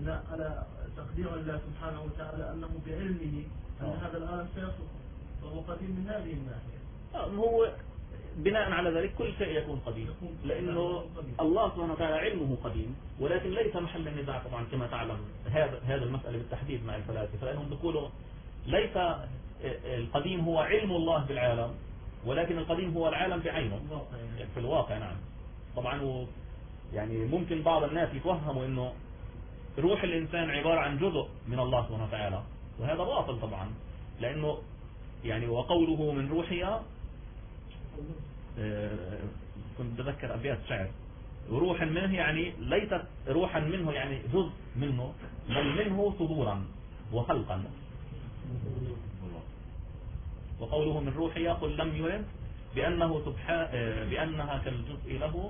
لا، على تقدير الله سبحانه وتعالى أنه بعلمه أن هذا العالم سيصلح، فهو قديم من هذه الناحية. هو بناء على ذلك كل شيء يكون قديم، لأنه الله سبحانه وتعالى علمه قديم، ولكن ليس محل النزاع طبعا كما تعلم هذا المسألة بالتحديد مع الفلاسفة، لأنهم بيقولوا ليس القديم هو علم الله بالعالم، ولكن القديم هو العالم بعينه في الواقع. نعم طبعا. يعني ممكن بعض الناس يتوهموا انه روح الانسان عبارة عن جزء من الله سبحانه وتعالى، وهذا باطل طبعا، لانه يعني وقوله من روحي، كنت بذكر ابيات شعر، روح منه يعني ليست روحا منه يعني جزء منه، بل منه صدورا وخلقا. وقوله من روحي قل لم يرد بأنه بأنها كالجزء له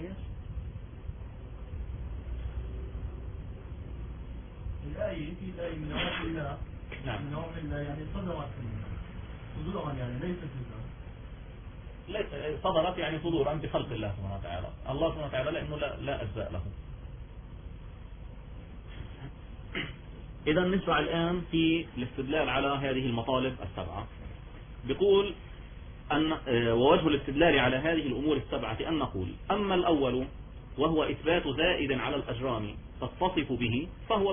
الآية في الآية من روح الله. نعم. من روح الله يعني صدورا يعني ليس جزءا. صدرت يعني صدورا بخلق الله سبحانه وتعالى. الله سبحانه وتعالى لأنه لا أجزاء له. إذا نشرع الآن في الاستدلال على هذه المطالب السبعة. بيقول أن ووجه الاستدلال على هذه الأمور السبعة أن نقول: أما الأول وهو إثبات زائد على الأجرام تتصف به فهو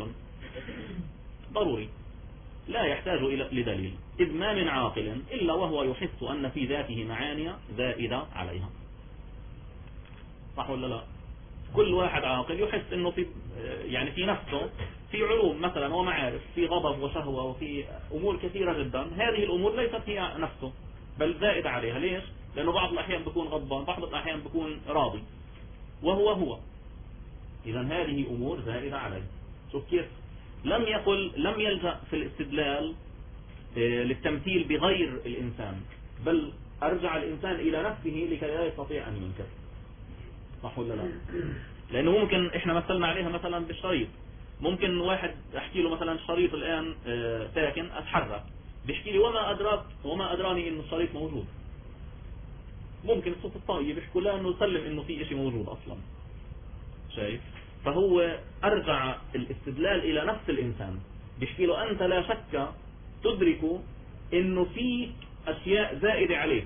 ضروري لا يحتاج لدليل، إذ ما من عاقل إلا وهو يحس أن في ذاته معاني زائدة عليها. صح ولا لا؟ كل واحد عاقل يحس أنه في نفسه في علوم مثلا ومعارف، في غضب وشهوة وفي أمور كثيرة جدا، هذه الأمور ليست هي نفسه بل زائد عليها. ليش؟ لأنه بعض الأحيان بيكون غضبان، بعض الأحيان بيكون راضي، وهو إذا هذه أمور زائدة عليه. شوف كيف لم يلجأ في الاستدلال للتمثيل بغير الإنسان، بل أرجع الإنسان إلى نفسه لكي لا يستطيع أن ينكر. صح ولا لا؟ لأنه ممكن إحنا مثلنا عليها مثلا بالشريط، ممكن واحد أحكي له مثلا الشريط الآن ساكن، أتحرك، بيحكي لي وما أدراني إنه الشريط موجود. ممكن الصوت الطيب يحكوا له إنه سلم إنه في إشي موجود أصلا. شايف؟ فهو أرجع الاستدلال إلى نفس الإنسان، بيحكي له أنت لا شك تدرك إنه في أشياء زائدة عليك.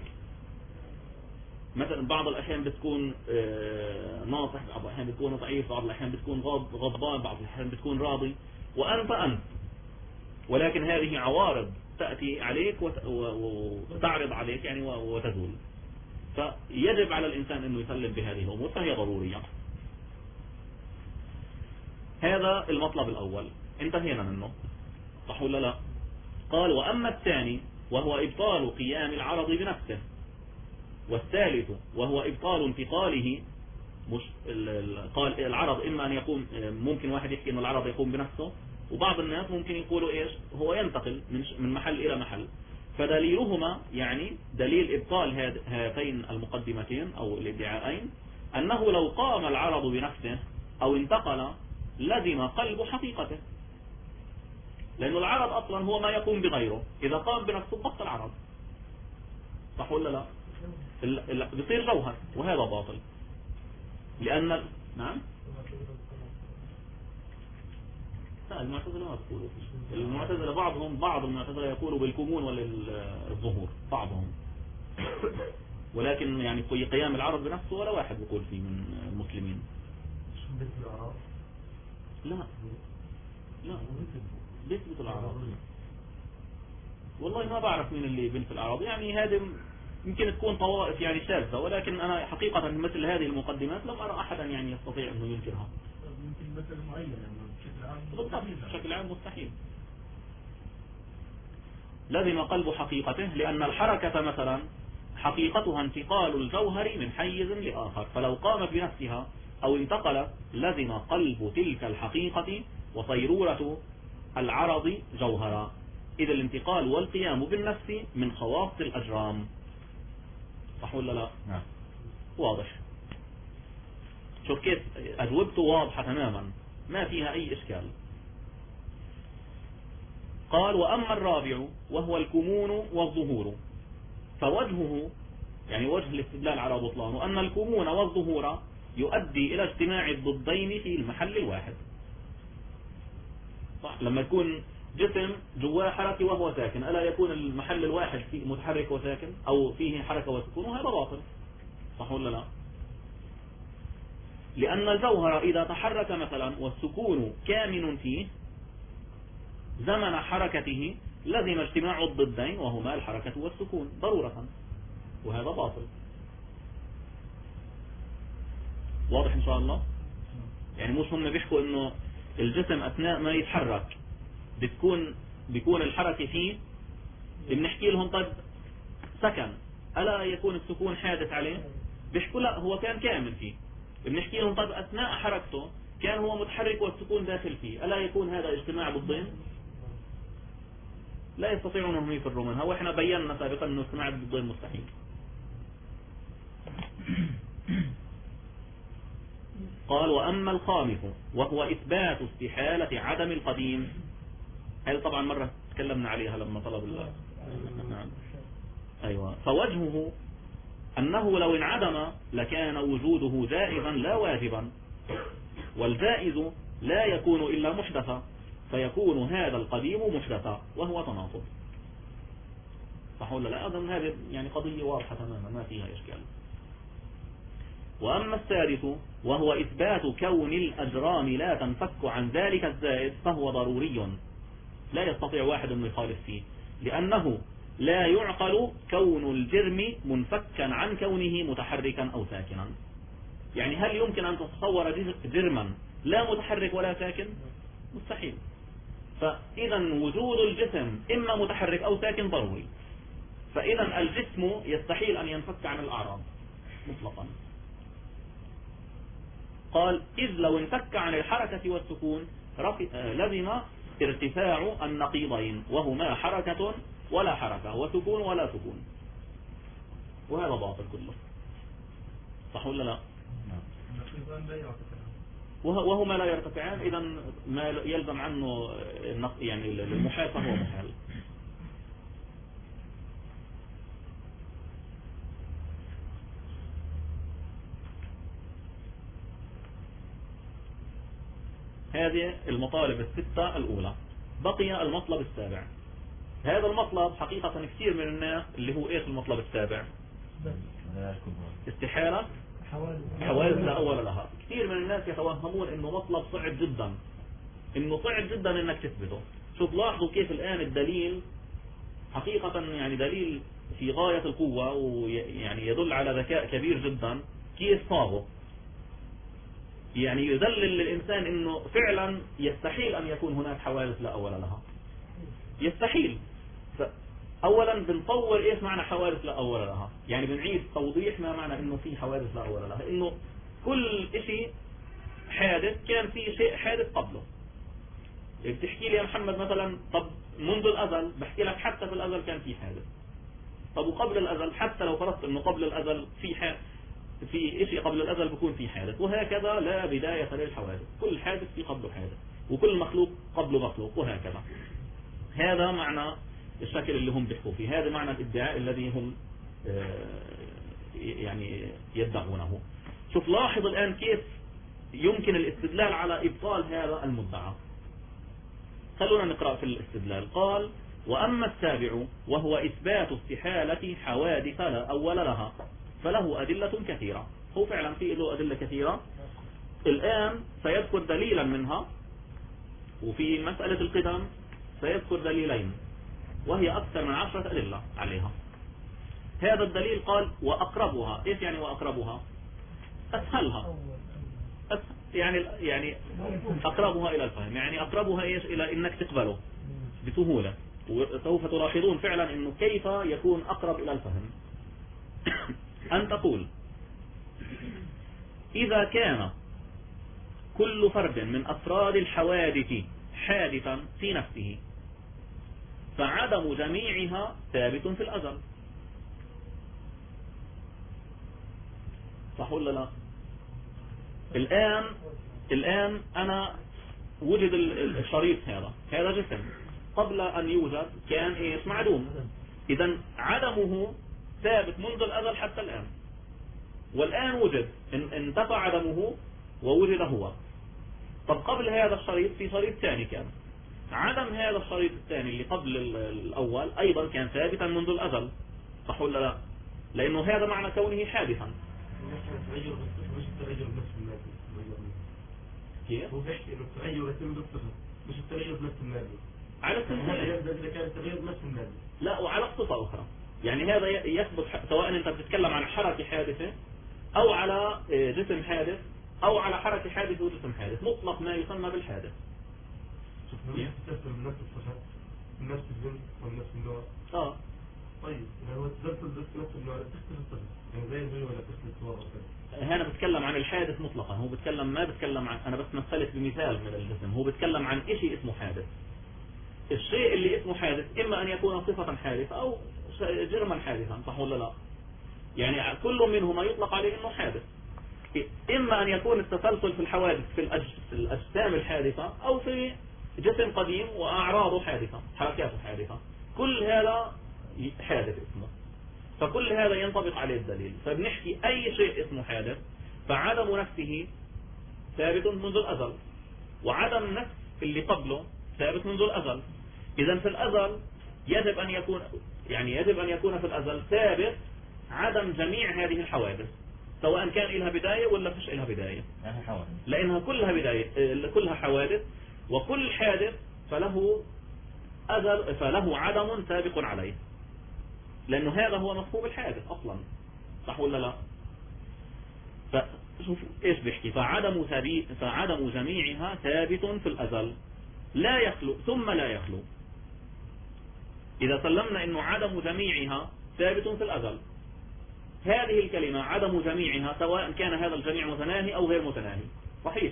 مثلا بعض الأحيان بتكون ناصح، بعض الأحيان بتكون ضعيف، بعض الأحيان بتكون غضبان، بعض الأحيان بتكون راضي، وأنت ولكن هذه عوارض تأتي عليك وتعرض عليك يعني وتزول. فيجب على الإنسان أنه يسلم بهذه الأمور، فهي ضرورية. هذا المطلب الأول انتهينا منه. صح ولا لا؟ قال: وأما الثاني وهو إبطال قيام العرض بنفسه، والثالث وهو إبطال انتقاله. مش قال العرض إما أن يقوم، ممكن واحد يحكي إنه العرض يقوم بنفسه، وبعض الناس ممكن يقولوا إيش هو ينتقل من محل إلى محل. فدليلهما يعني دليل إبطال هاتين المقدمتين أو الادعاءين أنه لو قام العرض بنفسه أو انتقل لزم قلب حقيقته، لأنه العرض أصلا هو ما يقوم بغيره، إذا قام بنفسه بطل عرض. صح ولا لا؟ بيصير جوهر، وهذا باطل. لأن نعم لا، المعتزلة ما تقولوا. المعتزلة بعض المعتزلة يقولوا بالكمون وللظهور بعضهم، ولكن يعني قيام العرض بنفسه ولا واحد يقول فيه من المسلمين. لا بيثبت الأعراض. والله ما بعرف مين اللي بنت الأعراض، يعني هذه يمكن تكون طوائف يعني شاذة، ولكن أنا حقيقة مثل هذه المقدمات لم أرى أحدا يعني يستطيع أنه ينكرها. يمكن مثل معين بشكل عام مستحيل. لزم قلب حقيقته، لأن الحركة مثلا حقيقتها انتقال الجوهر من حيز لآخر، فلو قامت بنفسها أو انتقلت لزم قلب تلك الحقيقة وصيرورة العرض جوهرا، إذا الانتقال والقيام بالنفس من خواص الأجرام. صح ولا لا؟ نعم. واضح. شوف كيف أجوبته واضحة تماما، ما فيها أي إشكال. قال: وأما الرابع وهو الكمون والظهور، فوجهه يعني وجه الاستدلال على بطلانه أن الكمون والظهور يؤدي إلى اجتماع الضدين في المحل الواحد. صح؟ لما يكون جسم جواه حركة وهو ساكن، ألا يكون المحل الواحد فيه متحرك وساكن أو فيه حركة وسكون؟ وهذا باطل، صح ولا لا؟ لأن الجوهر إذا تحرك مثلا والسكون كامن فيه زمن حركته لزم اجتماع الضدين وهما الحركة والسكون ضرورة، وهذا باطل. واضح إن شاء الله؟ يعني مش هم بيحكوا إنه الجسم أثناء ما يتحرك بيكون الحركة فيه، بنحكي لهم طيب سكن، ألا يكون السكون حادث عليه؟ بيحكوا لا، هو كان كامل فيه. بنحكي لهم طيب أثناء حركته كان هو متحرك والسكون داخل فيه، ألا يكون هذا اجتماع ضدين؟ لا يستطيعون أنهم يفروا منها، وإحنا بينا سابقا أنه اجتماع الضدين مستحيل. قال وأما الخامس وهو إثبات استحالة عدم القديم، هذا طبعا مرة تكلمنا عليها لما طلب الله. نعم. أيوة. فوجهه أنه لو انعدم لكان وجوده جائزا لا واجبا، والجائز لا يكون إلا محدثا، فيكون هذا القديم محدثا وهو تناقض. صح ولا لا؟ أظن هذه يعني قضية واضحة تماما ما فيها إشكال. وأما السادس وهو إثبات كون الأجرام لا تنفك عن ذلك الزائد فهو ضروري، لا يستطيع واحد أن يخالف فيه، لأنه لا يعقل كون الجرم منفكا عن كونه متحركا أو ساكنا. يعني هل يمكن أن تتصور جرما لا متحرك ولا ساكن؟ مستحيل. فإذا وجود الجسم إما متحرك أو ساكن ضروري، فإذا الجسم يستحيل أن ينفك عن الأعراض مطلقا. قال إذ لو انفك عن الحركة والسكون لزم ارتفاع النقيضين وهما حركة ولا حركة وسكون ولا سكون، وهذا باطل كله. صح ولا لا؟ وهما لا يرتفعان، إذا ما يلزم عنه يعني المحال فهو محال. هذه المطالب الستة الأولى. بقي المطلب السابع. هذا المطلب حقيقة كثير من الناس اللي هو إيش المطلب السابع؟ استحالة حوادث لا أول لها. كثير من الناس يتوهمون إنه مطلب صعب جدا، إنه صعب جدا إنك تثبته. شوف لاحظوا كيف الآن الدليل حقيقة يعني دليل في غاية القوة، ويعني يدل على ذكاء كبير جدا كيف صابه. يعني يدلل للإنسان إنه فعلا يستحيل أن يكون هناك حوادث لا أول لها، يستحيل. أولا بنطور إيش معنى حوادث لا أول لها، يعني بنعيد توضيح ما معنى إنه في حوادث لا أول لها. إنه كل شيء حادث كان في شيء حادث قبله. بتحكي لي يا محمد مثلا طب منذ الأزل، بحكي لك حتى في الأزل كان في حادث. طب وقبل الأزل، حتى لو فرضت إنه قبل الأزل في شيء قبل الأزل بيكون في حادث، وهكذا لا بداية للحوادث. كل حادث في قبله حادث، وكل مخلوق قبله مخلوق، وهكذا. هذا معنى الشكل اللي هم بيحكوا فيه، هذا معنى الادعاء الذي هم يعني يدعونه. شوف لاحظ الآن كيف يمكن الاستدلال على إبطال هذا المدعى. خلونا نقرأ في الاستدلال. قال وأما السابع وهو إثبات استحالة حوادث لا أول لها فله أدلة كثيرة. هو فعلا في له أدلة كثيرة، الآن سيذكر دليلا منها، وفي مسألة القدم سيذكر دليلين وهي أكثر من 10 أدلة عليها. هذا الدليل قال وأقربها. إيش يعني وأقربها؟ أسهلها، يعني أقربها إلى الفهم، يعني أقربها إيش إلى إنك تقبله بسهولة. وسوف تلاحظون فعلا إنه كيف يكون أقرب إلى الفهم. أن تقول إذا كان كل فرد من أفراد الحوادث حادثا في نفسه فعدم جميعها ثابت في الأزل. صح ولا لا؟ الآن أنا وجد الشريط هذا جسم قبل أن يوجد كان إيش؟ معدوم. إذا عدمه ثابت منذ الأزل حتى الآن، والآن وجد انتفع عدمه ووجد هو. طب قبل هذا الشريط في شريط ثاني كان، عدم هذا الشريط الثاني اللي قبل الأول أيضا كان ثابتا منذ الأزل، صح ولا لا؟ لأنه هذا معنى كونه حادثا. مش التغير بنفس المادة. كيف؟ هو بيحكي إنه التغير يتم بالصفة مش التغير بنفس المادة. على الصفة إذا كان التغير بنفس المادة. لا، وعلى صفة أخرى. يعني هذا يثبت سواء أنت بتتكلم عن حركة حادثة أو على جسم حادث أو على حركة حادثة وجسم حادث، مطلق ما يسمى بالحادث. تسلسل من نفس الصفات من نفس الجنس ومن نفس النوع. طيب هو التسلسل نفس النوع تختلف الصفة يعني زي الفيديو ولا تختلف الصور وكذا. هنا بتكلم عن الحادث مطلقا، هو بتكلم ما بتكلم عن، أنا بس مثلت بمثال من الجسم، هو بتكلم عن شيء اسمه حادث. الشيء اللي اسمه حادث إما أن يكون صفة حادثة أو جرما حادثا، صح ولا لا؟ يعني كل منهما يطلق عليه إنه حادث. إما أن يكون التسلسل في الحوادث في الأجسام الحادثة أو في جسم قديم وأعراضه حادثة، حركاته حادثة، كل هذا حادث اسمه، فكل هذا ينطبق عليه الدليل. فبنحكي أي شيء اسمه حادث فعدم نفسه ثابت منذ الأزل، وعدم نفس اللي قبله ثابت منذ الأزل. إذا في الأزل يجب أن يكون في الأزل ثابت عدم جميع هذه الحوادث، سواء كان لها بداية ولا فيش لها بداية، لأنها كلها بداية، كلها حوادث، وكل حادث فله عدم سابق عليه، لأنه هذا هو مفهوم الحادث أصلا، صح ولا لا؟ فشوف إيش بيحكي، فعدم جميعها ثابت في الأزل لا يخلو ثم لا يخلو. إذا سلمنا إنه عدم جميعها ثابت في الأزل، هذه الكلمة عدم جميعها سواء كان هذا الجميع متناهي أو غير متناهي، صحيح.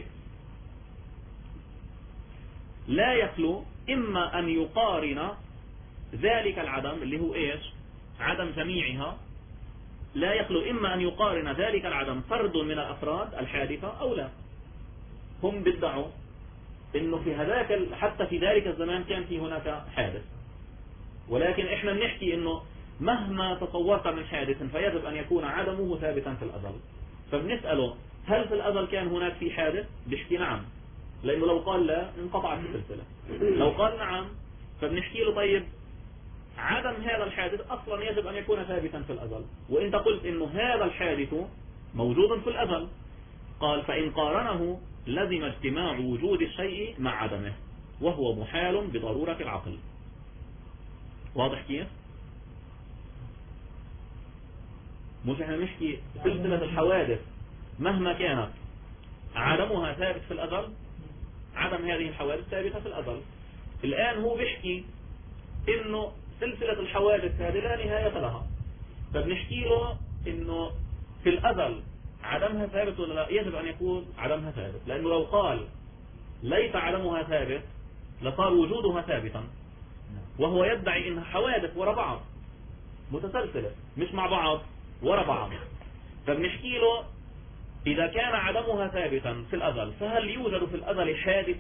لا يخلو إما أن يقارن ذلك العدم اللي هو إيش؟ عدم جميعها، لا يخلو إما أن يقارن ذلك العدم فرد من الأفراد الحادثة أو لا. هم بدعوا إنه في هذاك حتى في ذلك الزمان كان في هناك حادث، ولكن إحنا بنحكي إنه مهما تصورت من حادث فيجب أن يكون عدمه ثابتا في الأزل. فبنسأله هل في الأزل كان هناك في حادث؟ بيحكي نعم، لأنه لو قال لا انقطعت السلسلة. لو قال نعم فبنحكي له طيب عدم هذا الحادث أصلا يجب أن يكون ثابتا في الأزل، وإنت قلت إنه هذا الحادث موجود في الأزل. قال فإن قارنه لزم اجتماع وجود الشيء مع عدمه وهو محال بضرورة العقل. واضح كيف؟ مش احنا نحكي سلسلة الحوادث مهما كانت عدمها ثابت في الأزل، عدم هذه الحوادث ثابتة في الأزل. الآن هو بيحكي إنه سلسلة الحوادث هذه لا نهاية لها، فبنحكي له إنه في الأزل عدمها ثابت ولا لا؟ يجب أن يكون عدمها ثابت، لأنه لو قال ليس عدمها ثابت لصار وجودها ثابتا، وهو يدعي إنها حوادث وراء بعض متسلسلة مش مع بعض وراء بعض. فبنحكي له إذا كان عدمها ثابتا في الأزل فهل يوجد في الأزل حادث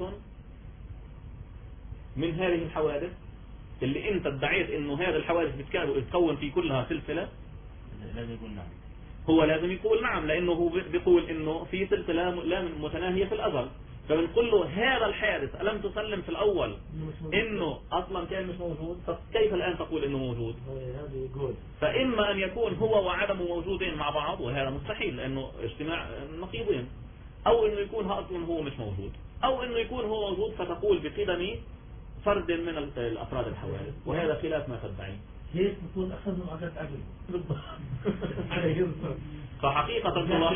من هذه الحوادث اللي انت ادعيت انه هذه الحوادث بتكون في كلها سلسلة؟ لازم يقول نعم. هو لازم يقول نعم، لانه هو بيقول انه في سلسلة لا متناهية في الأزل. فبنقول له هذا الحادث ألم تسلم في الأول انه اصلا كان مش موجود، فكيف الآن تقول انه موجود؟ فإما ان يكون هو وعدمه موجودين مع بعض، وهذا مستحيل لانه اجتماع نقيضين، او انه يكون اصلا هو مش موجود، او انه يكون هو موجود فتقول بقدم فرد من الأفراد الحوادث، وهذا خلاف ما تدعي. كيف تكون أخذنا عقد أجل فحقيقة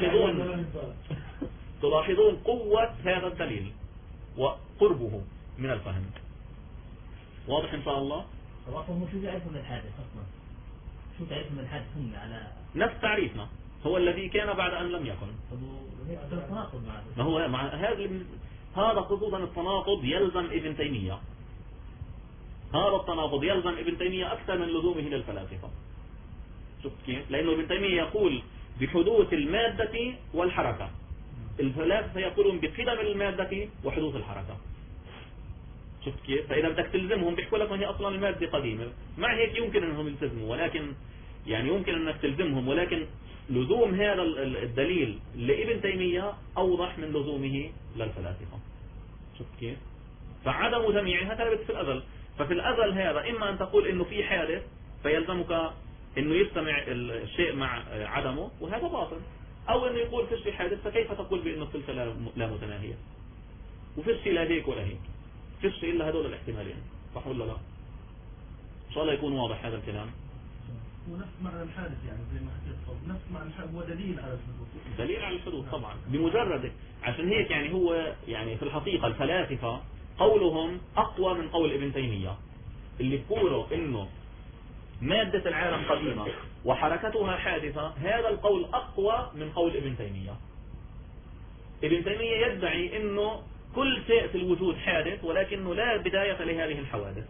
تلاحظون قوة هذا الدليل وقربه من الفهم. واضح إن شاء الله؟ طبعا شو تعرفوا من الحادث أصلا؟ شو تعرفوا من الحادث هم على نفس تعريفنا، هو الذي كان بعد أن لم يكن. ما هو مع هذا خصوصا التناقض يلزم ابن تيمية، هذا التناقض يلزم ابن تيمية أكثر من لزومه للفلاسفة. شفت كيف؟ لأنه ابن تيمية يقول بحدوث المادة والحركة، الفلاسفة يقولون بقدم المادة وحدوث الحركة. شفت كيف؟ فإذا بدك تلزمهم بيحكوا لك ما هي أصلا المادة قديمة، مع هيك يمكن أنهم يلتزموا، ولكن يعني يمكن أنك تلزمهم، ولكن لزوم هذا الدليل لابن تيمية أوضح من لزومه للفلاسفة. شفت كيف؟ فعدم جميعها ثابت في الأزل. ففي الأزل هذا إما أن تقول إنه في حادث فيلزمك إنه يجتمع الشيء مع عدمه وهذا باطل، أو إنه يقول في الشيء حادث، فكيف تقول بإنه السلسلة لا متناهية؟ وفي الشيء لا هيك ولا هيك، في الشيء إلا هذول الاحتمالين، صح ولا لا؟ إن شاء الله يكون واضح هذا الكلام. ونفس معنى الحادث يعني زي ما حكيت، نفس معنى الحادث هو دليل على الحدوث. دليل على الحدوث طبعا بمجرد. عشان هيك يعني هو يعني في الحقيقة الفلاسفة قولهم أقوى من قول ابن تيمية، اللي يقولوا إنه مادة العالم قديمة وحركتها حادثة، هذا القول أقوى من قول ابن تيمية. ابن تيمية يدعي إنه كل شيء في الوجود حادث ولكنه لا بداية لهذه الحوادث،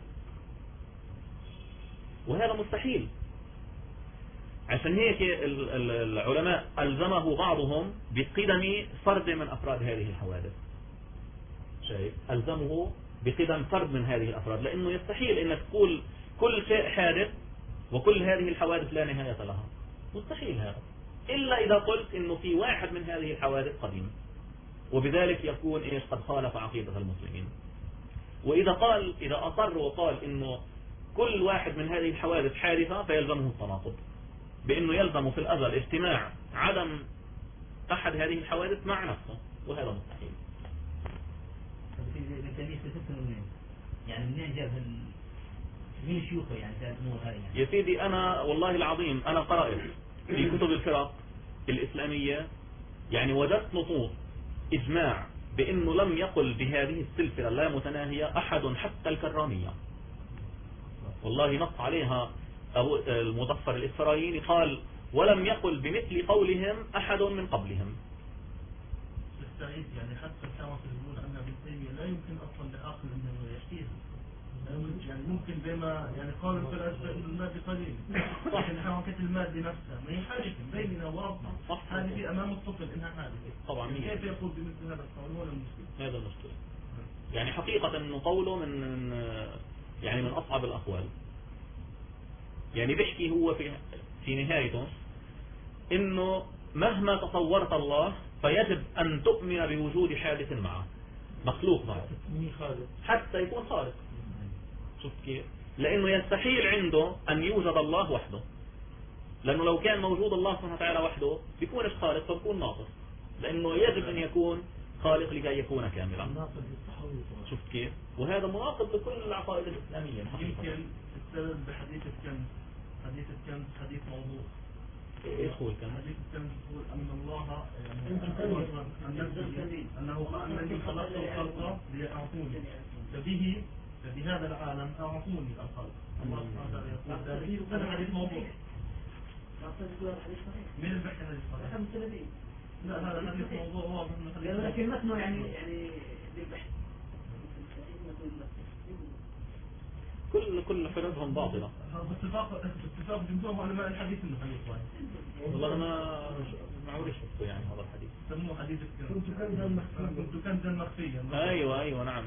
وهذا مستحيل. عشان هيك العلماء ألزمه بعضهم بقدم فرد من أفراد هذه الحوادث. شايف؟ ألزمه بقدم فرد من هذه الأفراد، لأنه يستحيل إنك تقول كل شيء حادث وكل هذه الحوادث لا نهاية لها، مستحيل هذا، إلا إذا قلت إنه في واحد من هذه الحوادث قديم، وبذلك يكون إيش قد خالف عقيدة المسلمين. إذا أصر وقال إنه كل واحد من هذه الحوادث حادثة فيلزمه التناقض، بأنه يلزم في الأزل اجتماع عدم أحد هذه الحوادث مع نفسه، وهذا مستحيل. يعني منين جاب مين شيوخه يعني جاب الأمور هذه؟ يا سيدي أنا والله العظيم أنا قرأت في كتب الفرق الإسلامية يعني وجدت نصوص إجماع بأنه لم يقل بهذه السلسلة اللا متناهية أحد حتى الكرامية، والله نص عليها أبو المظفر الإسرائيلي قال ولم يقل بمثل قولهم أحد من قبلهم. السعيد يعني حتى كما تقول أن ابن تيمية لا يمكن أصلا لعقل أنه يحكيها، يعني ممكن بما يعني قالوا في الأسباب المادة قليل، صح إن حركة المادة نفسها ما هي حادثة بيننا واضحة، هذه في أمام الطفل إنها حادثة طبعا. كيف يقول بمثل هذا القول؟ ولا المشكلة هذا المشكلة يعني حقيقة إنه قوله من أصعب الأقوال. يعني بيحكي هو في نهايته إنه مهما تصورت الله فيجب أن تؤمن بوجود حادث معه، مخلوق معه حتى يكون خالق. شوف كيف؟ لأنه يستحيل عنده أن يوجد الله وحده، لأنه لو كان موجود الله سبحانه وتعالى وحده بيكونش خالق فبيكون ناقص، لأنه يجب أن يكون خالق لكي يكون كاملا. شوف كيف؟ وهذا مناقض لكل العقائد الإسلامية. يمكن السبب بحديث الكنز، حديث الكنز حديث موضوع. ايش هو الكلام؟ حديث الكنز يقول أن الله أنه أنني خلقت الخلق ليعرفوني فبهذا العالم أعرفوني الخلق. الله سبحانه وتعالى يقول ذلك. هذا حديث موضوع. من البحث هذا الصحيح؟ لا هذا حديث موضوع واضح من حديث. لكن متنه يعني بالبحث. كل فرقهم باطلة. اتفاق جمهور علماء الحديث انه حديث صحيح. والله ما عمري شفته يعني هذا الحديث. سموه حديث كنت كنزا مخفيا. ايوه نعم.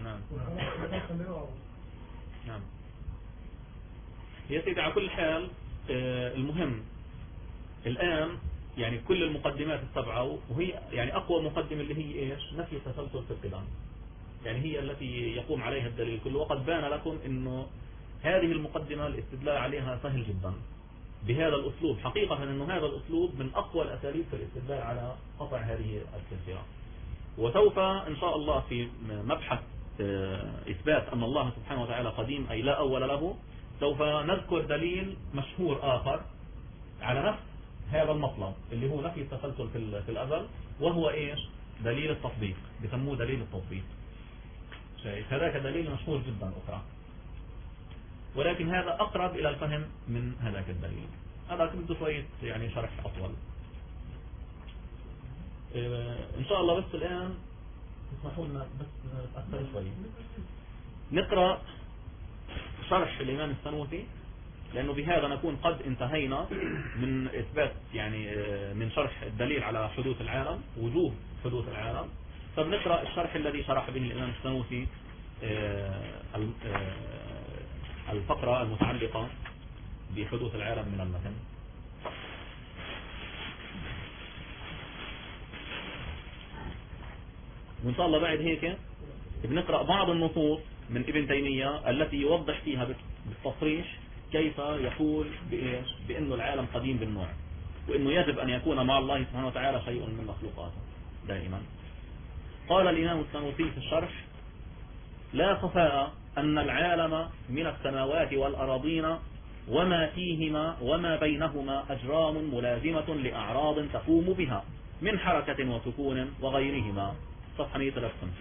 نعم يا سيدي. على كل حال المهم الآن يعني كل المقدمات السبعة، وهي يعني أقوى مقدمة اللي هي إيش؟ نفي التسلسل في القدم، يعني هي التي يقوم عليها الدليل كله. وقد بان لكم إنه هذه المقدمة الاستدلال عليها سهل جدا بهذا الأسلوب. حقيقة إنه هذا الأسلوب من أقوى الأساليب في الاستدلال على قطع هذه السلسلة. وسوف إن شاء الله في مبحث إثبات أن الله سبحانه وتعالى قديم أي لا أول له، سوف نذكر دليل مشهور آخر على نفس هذا المطلب اللي هو نفي التسلسل في الأزل، وهو إيش؟ دليل التطبيق، بسموه دليل التطبيق. هذاك دليل مشهور جدا أخرى، ولكن هذا أقرب إلى الفهم من هذاك الدليل. هذا بده شوية يعني شرح أطول إن شاء الله. بس الآن اسمحوا لنا بس أكثر شوية نقرأ شرح الإمام السنوسي، لأنه بهذا نكون قد انتهينا من إثبات يعني من شرح الدليل على حدوث العالم، وجوب حدوث العالم. فبنقرأ الشرح الذي شرح به الإمام السنوسي الفقرة المتعلقة بحدوث العالم من المتن. وإن شاء الله بعد هيك بنقرأ بعض النصوص من ابن تيمية التي يوضح فيها بالتصريح كيف يقول بأن العالم قديم بالنوع، وأنه يجب أن يكون مع الله سبحانه وتعالى شيء من مخلوقاته دائما. قال الإمام السنوسي في الشرح: لا خفاء أن العالم من السماوات والأراضين وما فيهما وما بينهما أجرام ملازمة لأعراض تقوم بها من حركة وسكون وغيرهما. صفحة 153.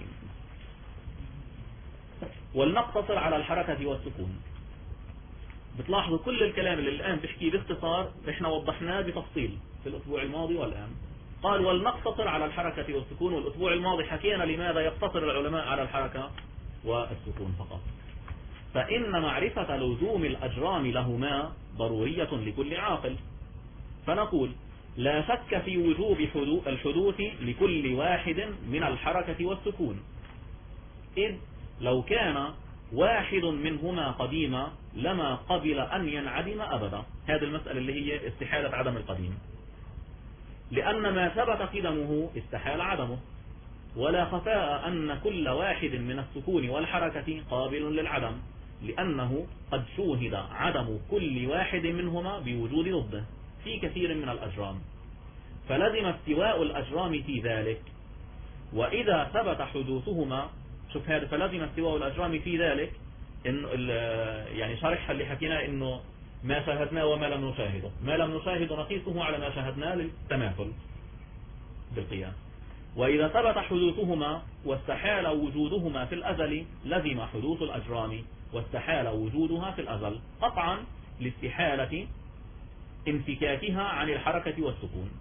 ولنقتصر على الحركة والسكون. بتلاحظوا كل الكلام اللي الآن بحكيه باختصار احنا وضحناه بتفصيل في الأسبوع الماضي والآن. قال ولنقتصر على الحركة والسكون، والأسبوع الماضي حكينا لماذا يقتصر العلماء على الحركة والسكون فقط. فإن معرفة لزوم الأجرام لهما ضرورية لكل عاقل. فنقول لا شك في وجوب الحدوث لكل واحد من الحركة والسكون، إذ لو كان واحد منهما قديما لما قبل أن ينعدم أبدا. هذه المسألة اللي هي استحالة عدم القديم، لأن ما ثبت قدمه استحال عدمه. ولا خفاء أن كل واحد من السكون والحركة قابل للعدم، لأنه قد شوهد عدم كل واحد منهما بوجود ضده في كثير من الأجرام، فلزم استواء الأجرام في ذلك. وإذا ثبت حدوثهما، شوف هذا، فلزم استواء الأجرام في ذلك، إن يعني شرحها اللي حكينا إنه ما شاهدناه وما لم نشاهده، ما لم نشاهده نقيسه على ما شاهدناه للتماثل بالقياس. وإذا ثبت حدوثهما واستحال وجودهما في الأزل لزم حدوث الأجرام واستحال وجودها في الأزل قطعا لاستحالة انفكاكها عن الحركة والسكون.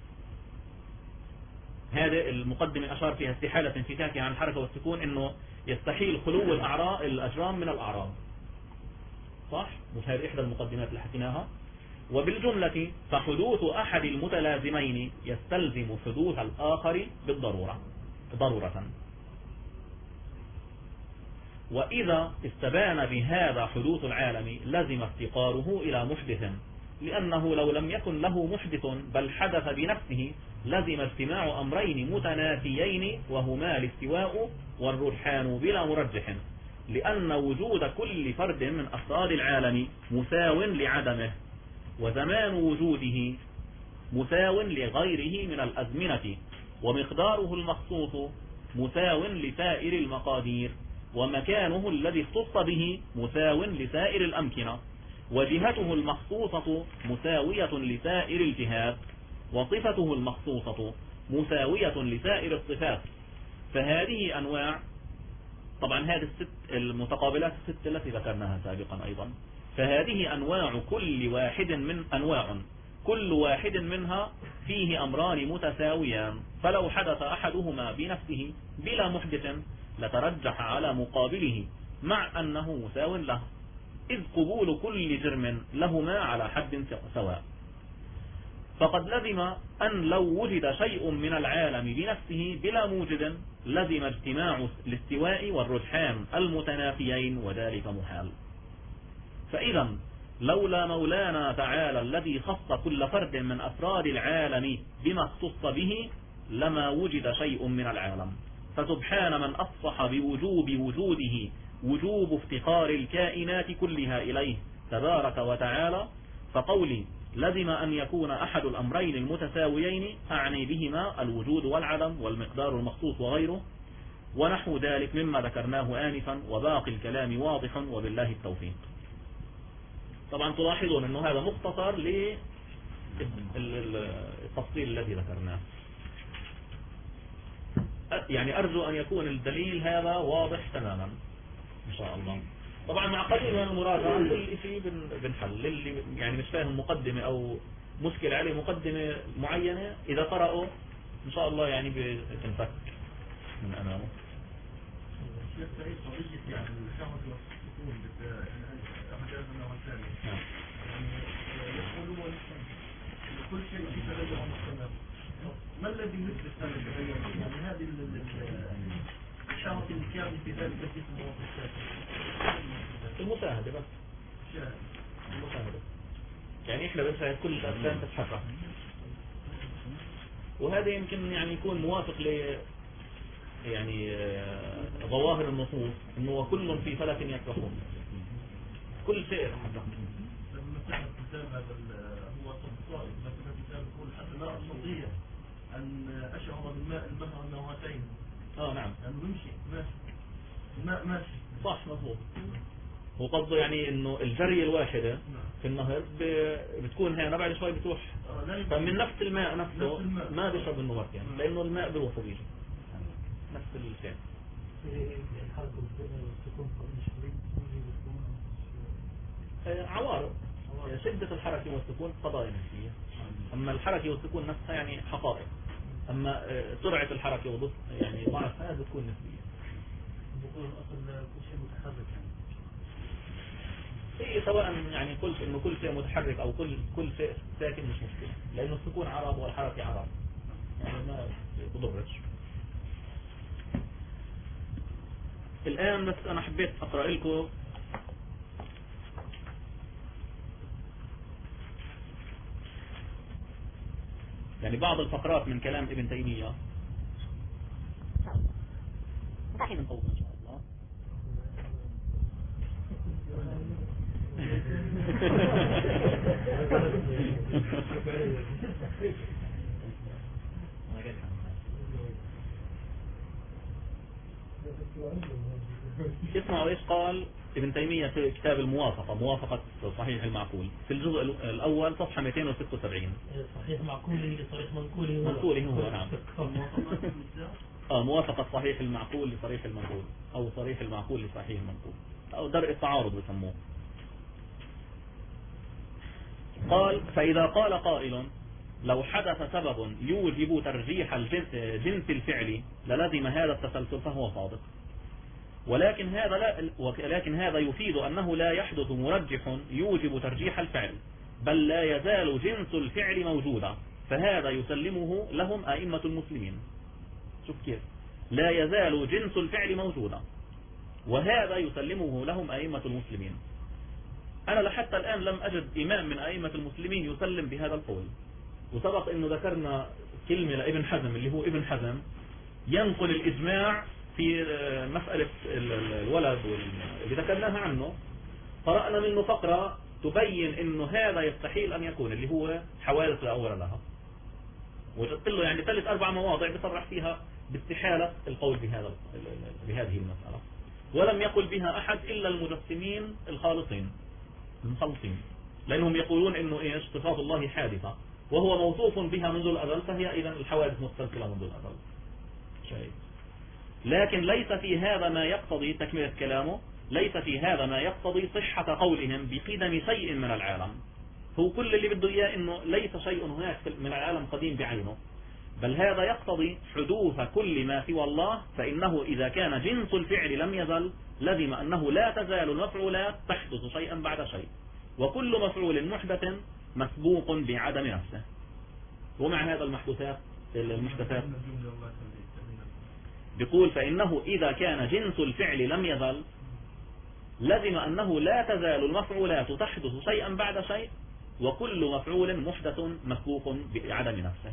هذا المقدمة أشار فيها استحالة انفكاكها عن الحركة والسكون، إنه يستحيل خلو الأجرام من الأعراض، صح؟ مش هذه إحدى المقدمات اللي حكيناها. وبالجملة فحدوث أحد المتلازمين يستلزم حدوث الآخر ضرورة. وإذا استبان بهذا حدوث العالم لزم افتقاره إلى محدث، لأنه لو لم يكن له محدث بل حدث بنفسه لزم اجتماع أمرين متنافيين، وهما الاستواء والرجحان بلا مرجح، لأن وجود كل فرد من أفراد العالم مساو لعدمه، وزمان وجوده مساو لغيره من الأزمنة، ومقداره المخصوص مساو لسائر المقادير، ومكانه الذي اختص به مساو لسائر الأمكنة، وجهته المخصوصة مساوية لسائر الجهات، وصفته المخصوصة مساوية لسائر الصفات. فهذه أنواع، طبعا هذه المتقابلات الست التي ذكرناها سابقا أيضا، فهذه أنواع كل واحد منها فيه أمران متساويان، فلو حدث أحدهما بنفسه بلا محدث لترجح على مقابله مع أنه مساو له، إذ قبول كل جرم لهما على حد سواء. فقد لزم أن لو وجد شيء من العالم بنفسه بلا موجد لزم اجتماع الاستواء والرجحان المتنافيين، وذلك محال. فإذا لولا مولانا تعالى الذي خص كل فرد من أفراد العالم بما اختص به لما وجد شيء من العالم، فسبحان من أفصح بوجوب وجوده وجوب افتقار الكائنات كلها إليه تبارك وتعالى. فقولي لزم أن يكون أحد الأمرين المتساويين أعني بهما الوجود والعدم والمقدار المخصوص وغيره، ونحو ذلك مما ذكرناه آنفا، وباقي الكلام واضح وبالله التوفيق. طبعا تلاحظون أنه هذا مختصر للتفصيل الذي ذكرناه. يعني أرجو أن يكون الدليل هذا واضح تماما إن شاء الله. طبعا مع قليل من المراجعة كل شيء بنحل. للي يعني مش فاهم مقدمة أو مشكلة عليه مقدمة معينة، إذا قرأوا إن شاء الله يعني بتنفك من أمامه. الشيخ سعيد قضية يعني الشهوة والسكون أحجازنا والثاني يقولون كل شيء في تغير مستمر. ما الذي يثبت هذا التغير؟ يعني هذه الشهوة الكامل في ذلك الجسم المشاهدة بس، المشاهدة يعني إحنا بنشاهد كل الأجسام تتحرك، وهذا يمكن يعني يكون موافق يعني ظواهر النصوص انه وكل في فلك يسبحون، كل شيء يتحرك. مثلا الكتاب هذا هو الصائب، مثلا الكتاب يقول حتى لا استطيع ان اشعر بالماء المهر النواتين. نعم، يعني بيمشي ماشي الماء ماشي صح مضبوط. هو قصده يعني انه الجرية الواحدة في النهر بتكون هنا بعد شوي بتروح، فمن نفس الماء نفسه ما بيشرب منه مرتين لانه الماء بيروح وبيجي نفس الشيء. عوارض شدة الحركة والسكون قضايا نفسية، اما الحركة والسكون نفسها يعني حقائق، اما سرعة الحركة وضعف يعني ضعفها بتكون نسبية. بقول اصل كل شيء متحرك يعني. إيه سواء يعني انه كل شيء متحرك او كل شيء ساكن مش مشكلة، لانه السكون عرض والحركة عرض يعني ما بضرش. الان بس انا حبيت اقرأ لكم يعني بعض الفقرات من كلام ابن تيمية. دحين نطول ان شاء الله. اسمعوا ايش قال ابن تيمية في كتاب الموافقة، موافقة صحيح المعقول، في الجزء الأول صفحة 276. صحيح معقول لصحيح منقول منقول هو نعم. موافقة صحيح المعقول لصريح المنقول، أو صريح المعقول لصحيح المنقول، أو درء التعارض بسموه. قال: فإذا قال قائل لو حدث سبب يوجب ترجيح جنس الفعل للزم هذا التسلسل فهو صادق، ولكن هذا يفيد أنه لا يحدث مرجح يوجب ترجيح الفعل، بل لا يزال جنس الفعل موجودا، فهذا يسلمه لهم أئمة المسلمين. شوف كيف لا يزال جنس الفعل موجودا، وهذا يسلمه لهم أئمة المسلمين. أنا لحتى الآن لم أجد إمام من أئمة المسلمين يسلم بهذا القول. وسبق أنه ذكرنا كلمة لابن حزم اللي هو ابن حزم ينقل الإجماع في مسألة الولد اللي ذكرناها عنه، قرأنا منه فقرة تبين انه هذا يستحيل ان يكون، اللي هو حوادث لا اول لها، وقلت له يعني 3-4 مواضع بصرح فيها باستحالة القول بهذه المسألة، ولم يقل بها احد الا المجسمين الخالصين المخلصين، لانهم يقولون انه ايش صفات الله حادثة وهو موصوف بها منذ الازل، فهي اذا الحوادث مستلزمة منذ الازل شيء. لكن ليس في هذا ما يقتضي تكملة كلامه، ليس في هذا ما يقتضي صحة قولهم بقدم شيء من العالم. هو كل اللي بده إياه إنه ليس شيء هناك من العالم قديم بعينه، بل هذا يقتضي حدوث كل ما سوى الله، فإنه إذا كان جنس الفعل لم يزل لزم أنه لا تزال المفعولات تحدث شيئا بعد شيء، وكل مفعول محدث مسبوق بعدم نفسه. ومع هذا المحدثات بيقول فإنه إذا كان جنس الفعل لم يزل لزم أنه لا تزال المفعولات تحدث شيئا بعد شيء، وكل مفعول محدث مسبوق بعدم نفسه.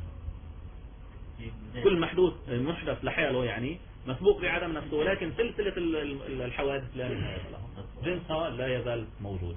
كل محدث لحاله يعني مسبوق بعدم نفسه، ولكن سلسلة الحوادث لا نهاية لها، جنسها لا يزال موجود.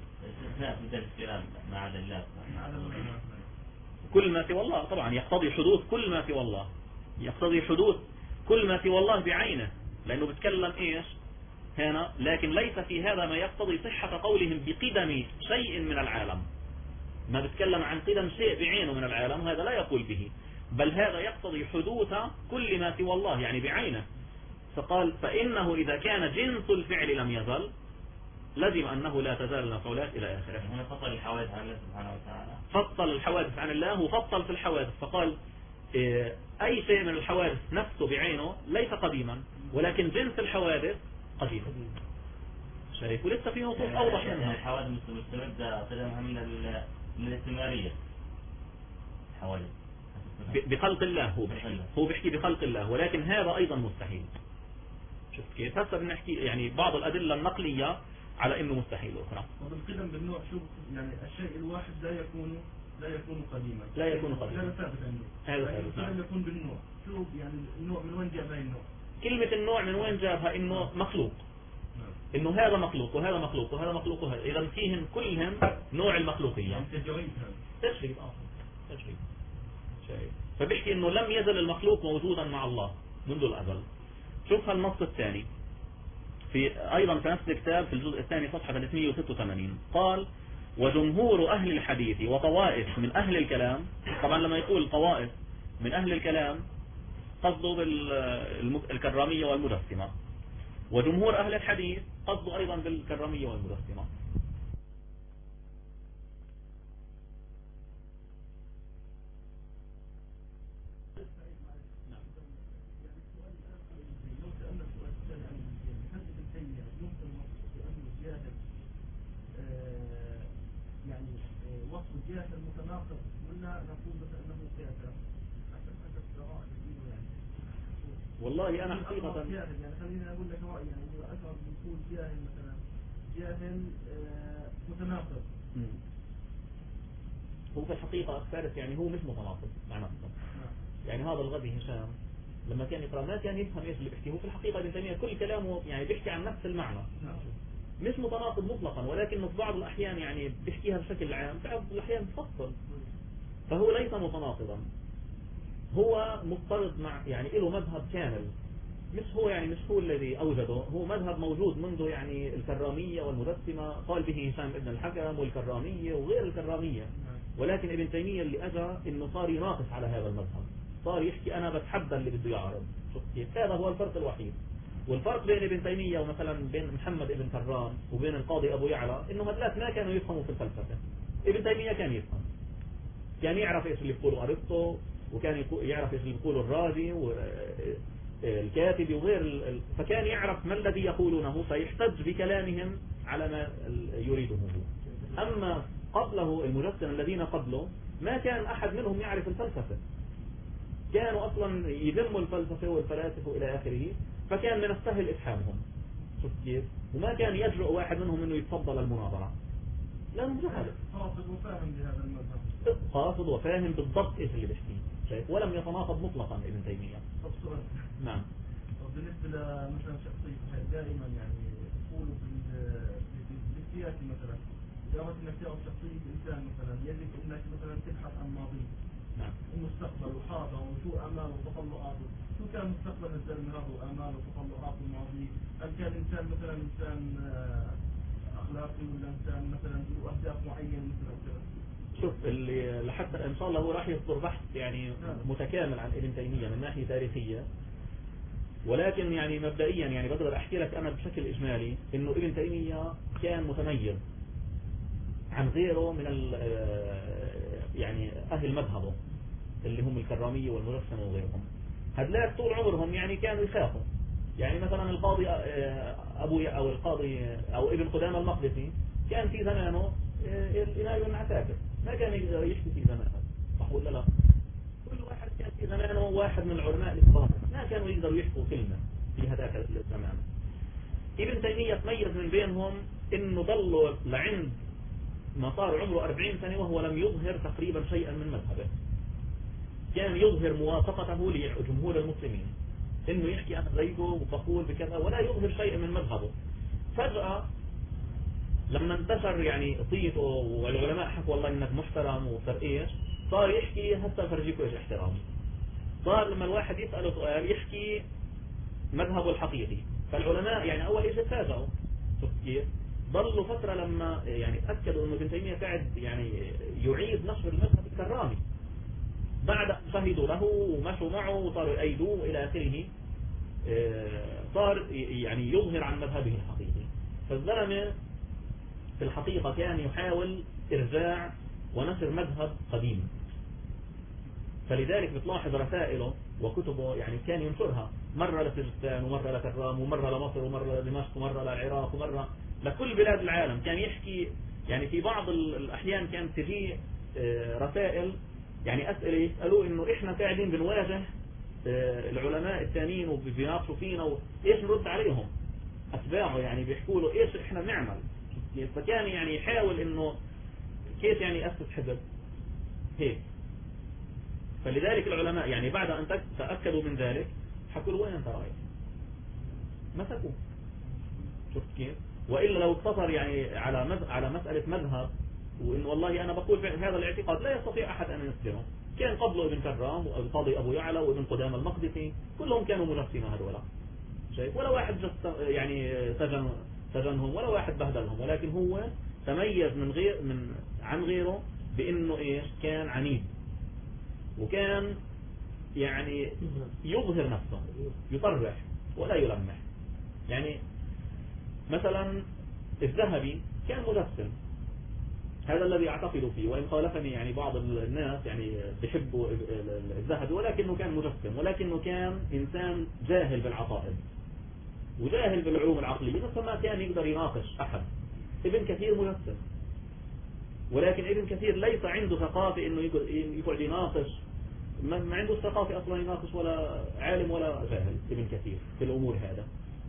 كل ما سوى الله طبعا يقتضي حدوث كل ما سوى الله، يقتضي حدوث كل ما سوى الله بعينه، لأنه بتكلم إيش هنا. لكن ليس في هذا ما يقتضي صحة قولهم بقدم شيء من العالم، ما بتكلم عن قدم شيء بعينه من العالم، هذا لا يقول به، بل هذا يقتضي حدوث كل ما سوى الله يعني بعينه. فقال فإنه إذا كان جنس الفعل لم يزل لزم أنه لا تزال المفعولات إلى آخره. هنا فصل الحوادث عن الله سبحانه وتعالى، فصل الحوادث عن الله وفصل في الحوادث، فقال أي شيء من الحوادث نفسه بعينه ليس قديما، ولكن جنس الحوادث قديم. شايف؟ ولسه في نصوص أوضح منها. الحوادث مستمدة قدمها من الاستمرارية. الحوادث بخلق الله، هو بيحكي بخلق الله، ولكن هذا أيضا مستحيل. شفت كيف؟ هسه بنحكي يعني بعض الأدلة النقلية على إنه مستحيل أخرى. وبالقدم بالنوع شوف يعني الشيء الواحد لا يكون قديما. لا يكون قديما. هذا ثابت عنده. هذا ثابت. القدم يكون بالنوع. شوف يعني النوع من وين جاء النوع؟ كلمة النوع من وين جابها؟ إنه مخلوق، إنه هذا مخلوق وهذا مخلوق وهذا مخلوق وهذا، إذا فيهم كلهم نوع المخلوقية. تشريف تشريف. فبيحكي إنه لم يزل المخلوق موجودا مع الله منذ الأزل. شوف هالنص الثاني في أيضا في نفس الكتاب في الجزء الثاني صفحة 386 قال: وجمهور أهل الحديث وطوائف من أهل الكلام. طبعا لما يقول طوائف من أهل الكلام قصده بالكرامية والمجسمة، وجمهور أهل الحديث قصده أيضا بالكرامية والمجسمة. وصف الجاهل المتناقض ولا نقول مثلا انه كافر حسب القراءة يعني. والله انا حقيقة يعني خليني اقول لك رأيي، يعني اذا اشعر بنقول جاهل مثلا جاهل متناقض. هو في الحقيقة فارس يعني هو مش متناقض مع نفسه. يعني هذا الغبي هشام لما كان يقرأ ما كان يفهم ايش اللي بيحكيه. هو في الحقيقة ابن تيمية كل كلامه يعني بيحكي عن نفس المعنى، مش متناقض مطلقا، ولكن في بعض الأحيان يعني بيحكيها بشكل عام، بعض الأحيان بفصل. فهو ليس متناقضا، هو مضطرد مع يعني له مذهب كامل، مش هو الذي أوجده، هو مذهب موجود منذ يعني الكرامية والمجسمة، قال به هشام ابن الحكم والكرامية وغير الكرامية. ولكن ابن تيمية اللي أجى إنه صار يناقش على هذا المذهب، صار يحكي أنا بتحدى اللي بده يعرض. شوف كيف، هذا هو الفرق الوحيد. والفرق بين ابن تيمية ومثلا بين محمد ابن كرام وبين القاضي أبو يعلى إنه هؤلاء ما كانوا يفهموا في الفلسفة. ابن تيمية كان يفهم، كان يعرف إيش اللي بيقوله أرسطو، وكان يعرف إيش اللي بيقوله الرازي والكاتبي وغير فكان يعرف ما الذي يقولونه فيحتج بكلامهم على ما يريده هو. أما قبله المجسم الذين قبله ما كان أحد منهم يعرف الفلسفة، كانوا أصلا يذموا الفلسفة والفلاسفة إلى آخره، فكان من السهل إفهامهم. شوف كيف، وما كان يجرؤ واحد منهم إنه يتفضل المناظرة، لأنه جهل. قاصد وفاهم بهذا المذهب، قاصد وفاهم بالضبط إيش اللي بيحكيه، شايف، ولم يتناقض مطلقا ابن تيمية. نعم. بالنسبة لمثلا شخصية دائما يعني يقولوا بالسياسة مثلا إذا أردت أنك تعرف شخصية إنسان مثلا يجب أنك مثلا تبحث عن ماضيه. نعم. ومستقبل وحاضر وشو أماله وتطلعاته، شو كان مستقبل الإنسان هذا وأماله وتطلعاته الماضي، هل كان إنسان مثلا إنسان أخلاقي ولا إنسان مثلا له أهداف معينة مثلا كذا. شوف اللي لحتى إن شاء الله هو راح يصدر بحث يعني متكامل عن ابن تيمية من ناحية تاريخية، ولكن يعني مبدئيا يعني بقدر أحكي لك أنا بشكل إجمالي إنه ابن تيمية كان متميز عن غيره من يعني أهل مذهبه اللي هم الكرامية والمجسمة وغيرهم. هدلاك طول عمرهم يعني كانوا يخافوا. يعني مثلا القاضي أو القاضي أو ابن قدامة المقدسي كان في زمانه الإمام بن عساكر، ما كان يقدر يحكي في زمانه، صح ولا لا؟ كل واحد كان في زمانه واحد من العلماء الإسلام، ما كانوا يقدروا يحكوا كلمة في هذاك الزمان. ابن تيمية تميز من بينهم إنه ضلوا لعند ما صار عمره 40 سنة وهو لم يظهر تقريبا شيئا من مذهبه. كان يظهر موافقته لجمهور المسلمين، إنه يحكي أنا زيده وبقول بكذا ولا يظهر شيئا من مذهبه. فجأة لما انتشر يعني صيته والعلماء حكوا والله إنك محترم وصار إيش، صار يحكي هسه فرجيكوا إيش احترامي. صار لما الواحد يسأله سؤال يحكي مذهبه الحقيقي، فالعلماء يعني أول إيش تفاجئوا. شوف كيف ضلوا فترة لما يعني تأكدوا إنه ابن تيمية قاعد يعني يعيد نشر المذهب الكرامي، بعد أن شهدوا له ومشوا معه وصاروا يأيدوه إلى آخره، صار يعني يظهر عن مذهبه الحقيقي. فالزلمة في الحقيقة كان يحاول إرجاع ونشر مذهب قديم، فلذلك بتلاحظ رسائله وكتبه يعني كان ينشرها مرة لسجستان ومرة لكرام ومرة لمصر ومرة لدمشق ومرة للعراق ومرة لكل بلاد العالم. كان يحكي يعني في بعض الأحيان كانت تجي رسائل يعني أسئلة يسألوه إنه إحنا قاعدين بنواجه العلماء الثانيين وبيناقشوا فينا وإيش نرد عليهم، أتباعه يعني بيحكوا له إيش إحنا بنعمل. فكان يعني يحاول إنه كيف يعني أسس حزب هيك. فلذلك العلماء يعني بعد أن تأكدوا من ذلك حكوا له وين أنت رايح، مسكوه. شفت كيف؟ وإلا لو اقتصر يعني على مسألة مذهب، وإن والله أنا بقول هذا الاعتقاد لا يستطيع أحد أن يسجنه، كان قبله ابن كرام والقاضي أبو يعلى وابن قدامة المقدسي كلهم كانوا مجسمة هذولا، شايف؟ ولا واحد يعني سجنهم ولا واحد بهدلهم، ولكن هو تميز عن غيره بأنه إيش؟ كان عنيد، وكان يعني يظهر نفسه، يصرح ولا يلمح. يعني مثلا الذهبي كان مجسم، هذا الذي أعتقد فيه، وإن خالفني يعني بعض الناس يعني بيحبوا الذهبي، ولكنه كان مجسم، ولكنه كان إنسان جاهل بالعقائد وجاهل بالعلوم العقلية، فما كان يقدر يناقش أحد. ابن كثير مجسم، ولكن ابن كثير ليس عنده ثقافة إنه يقعد يناقش، ما عنده ثقافة أصلا يناقش، ولا عالم ولا جاهل ابن كثير في الأمور هذا.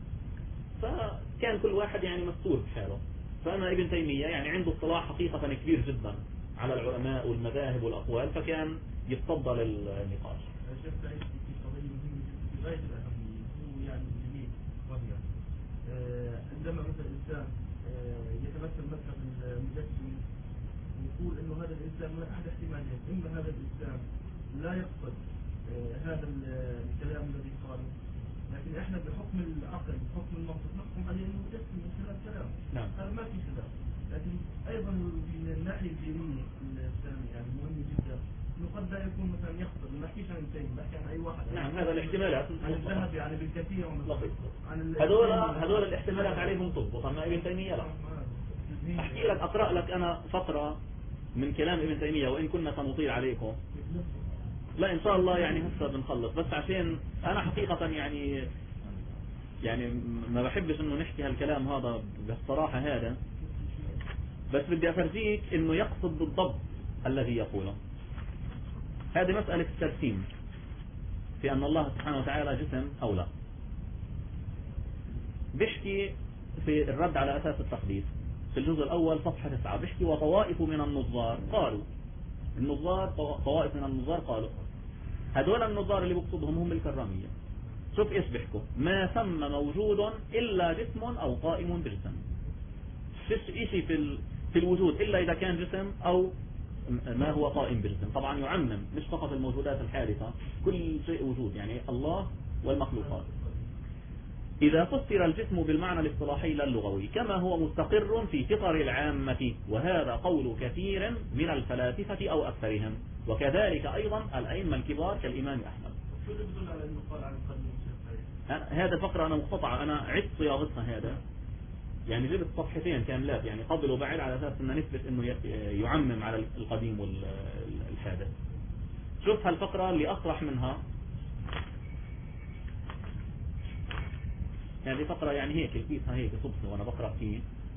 فكان كل واحد يعني مستور بحاله. فأما ابن تيمية يعني عنده اطلاع حقيقة كبير جدا على العلماء والمذاهب والأقوال، فكان يتفضل النقاش. شيخ سعيد في قضية مهمة في غاية الأهمية، هو يعني جميل، وهي عندما مثلا الإنسان يتمثل مذهب المجسم ويقول إنه هذا الإنسان من أحد احتمالين، إما هذا الإنسان لا يقصد هذا الكلام الذي قاله، لكن احنا بحكم العقل بحكم المنطق نحكم عليه انه مجسم من خلال كلام. نعم. هذا ما في خلاف، لكن ايضا من الناحيه الدينيه الانسان يعني مهم جدا انه قد لا يكون مثلا يقصد، ما نحكيش عن التيمي، نحكي عن اي واحد. نعم، هذا الاحتمالات عن الذهب يعني بالكثير عن هذول الاحتمالات عليهم تضبط، اما ابن تيمية لا. احكي لك، اقرأ لك انا فقرة من كلام ابن تيمية، وان كنا سنطيل عليكم. لا ان شاء الله يعني هسه بنخلص، بس عشان انا حقيقة يعني ما بحبش انه نحكي هالكلام هذا بالصراحة هذا، بس بدي افرجيك انه يقصد بالضبط الذي يقوله. هذه مسألة الترسيم في ان الله سبحانه وتعالى جسم او لا. بيحكي في الرد على اساس التقديس في الجزء الاول صفحة 9، بيحكي وطوائف من النظار قالوا، طوائف من النظار قالوا، هذول النظار اللي بقصدهم هم الكرامية. شوف ايش بيحكوا، ما ثم موجود الا جسم او قائم بجسم. فيش اشي في الوجود الا اذا كان جسم او ما هو قائم بجسم. طبعا يعمم مش فقط الموجودات الحادثة، كل شيء وجود، يعني الله والمخلوقات. إذا فسر الجسم بالمعنى الاصطلاحي لا اللغوي كما هو مستقر في فطر العامة، وهذا قول كثير من الفلاسفة أو أكثرهم، وكذلك أيضا الأئمة الكبار كالإمام أحمد. شو اللي بدل على انه قال عن القديم؟ هذا فقرة أنا مقتطعة، أنا عدت صياغتها هذا، يعني جبت صفحتين كاملات يعني قبل وبعد على أساس أن نثبت أنه يعمم على القديم والحادث. شوف هالفقرة اللي أصرح منها، يعني فقرة يعني هيك الكيسها هيك صبصي وأنا بقرأ فيه.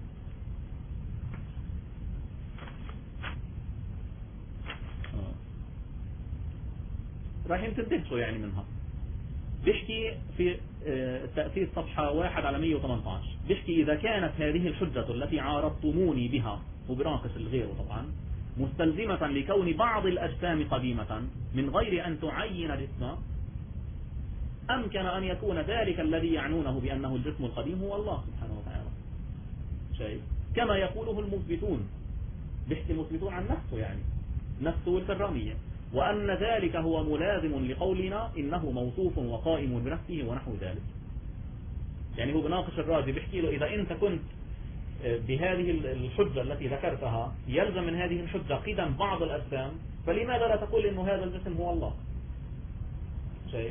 رايحين تدهشوا يعني منها. بيحكي في التأثير صفحة 1 على 118، بيحكي إذا كانت هذه الحجة التي عارضتموني بها، وبراقش الغير طبعا، مستلزمة لكون بعض الأجسام قديمة من غير أن تعين جسما، أمكن أن يكون ذلك الذي يعنونه بأنه الجسم القديم هو الله سبحانه وتعالى، شيء كما يقوله المثبتون. بيحكي المثبتون عن نفسه، يعني نفسه والكرامية، وأن ذلك هو ملازم لقولنا إنه موصوف وقائم بنفسه ونحو ذلك. يعني هو بناقش الرازي، بيحكي له إذا أنت كنت بهذه الحجة التي ذكرتها يلزم من هذه الحجة قدم بعض الأجسام، فلماذا لا تقول إنه هذا الجسم هو الله؟ شيء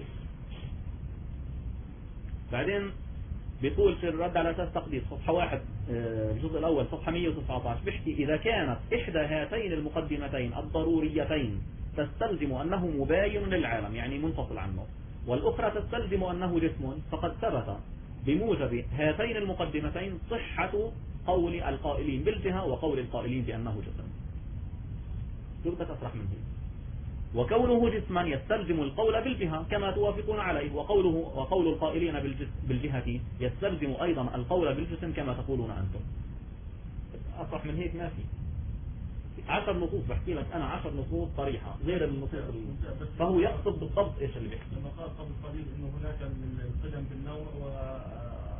بعدين بيقول في الرد على أساس تقديس صفحة 1 الجزء الأول صفحة 119، بيحكي إذا كانت إحدى هاتين المقدمتين الضروريتين تستلزم أنه مباين للعالم يعني منفصل عنه، والأخرى تستلزم أنه جسم، فقد ثبت بموجب هاتين المقدمتين صحة قول القائلين بالجهة وقول القائلين بأنه جسم. شو بدك أسرح منه؟ وكونه جسما يستلزم القول بالجهة كما توافقون عليه، وقول القائلين بالجهة يستلزم أيضا القول بالجسم كما تقولون أنتم. أصح من هيك ما في. 10 نصوص بحكي لك أنا، 10 نصوص صريحة غير النصوص فهو يقصد بالضبط إيش اللي بيحكي. لما قال قبل قليل إنه هناك القدم بالنوع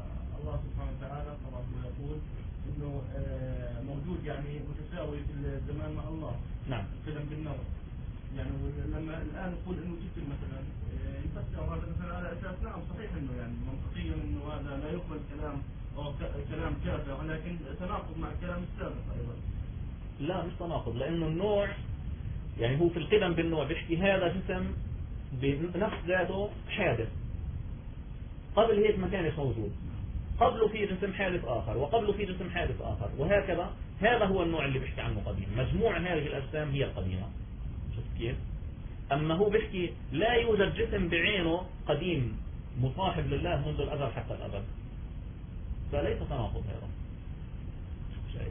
يقول انه موجود يعني متساوي في الزمان مع الله. نعم. القدم بالنوع. يعني لما الان نقول انه جسم مثلا يفسر هذا مثلا على اساس نعم صحيح انه يعني منطقيا انه هذا لا يقبل كلام او كلام كافر، ولكن تناقض مع الكلام السابق ايضا. لا مش تناقض، لانه النوع يعني هو في القدم بالنوع بيحكي هذا جسم بنفس ذاته حادث، قبل هيك ما كانش موجود، قبله في جسم حادث آخر، وقبله في جسم حادث آخر، وهكذا. هذا هو النوع اللي بيحكي عنه قديم، مجموع هذه الأجسام هي القديمة. شفت كيف؟ أما هو بيحكي لا يوجد جسم بعينه قديم مصاحب لله منذ الأزل حتى الأبد، فليس تناقض هذا. شايف؟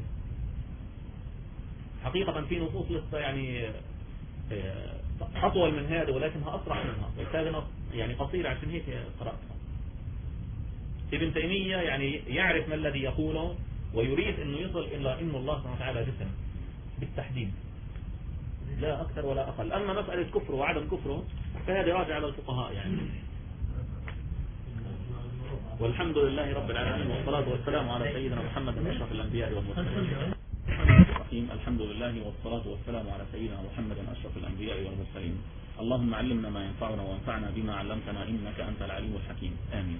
حقيقة في نصوص لسه يعني أطول من هذا ولكنها أسرع منها، وكانت يعني قصيرة عشان هيك قرأتها. ابن تيمية يعني يعرف ما الذي يقوله ويريد أنه يصل إلى أن الله سبحانه وتعالى جسم بالتحديد، لا أكثر ولا أقل. أما مسألة كفره وعدم كفره فهذه راجعة على الفقهاء يعني. والحمد لله رب العالمين، والصلاة والسلام على سيدنا محمد أشرف الأنبياء والمرسلين. الحمد لله والصلاة والسلام على سيدنا محمد أشرف الأنبياء والمرسلين. اللهم علمنا ما ينفعنا وانفعنا بما علمتنا إنك أنت العليم الحكيم، آمين.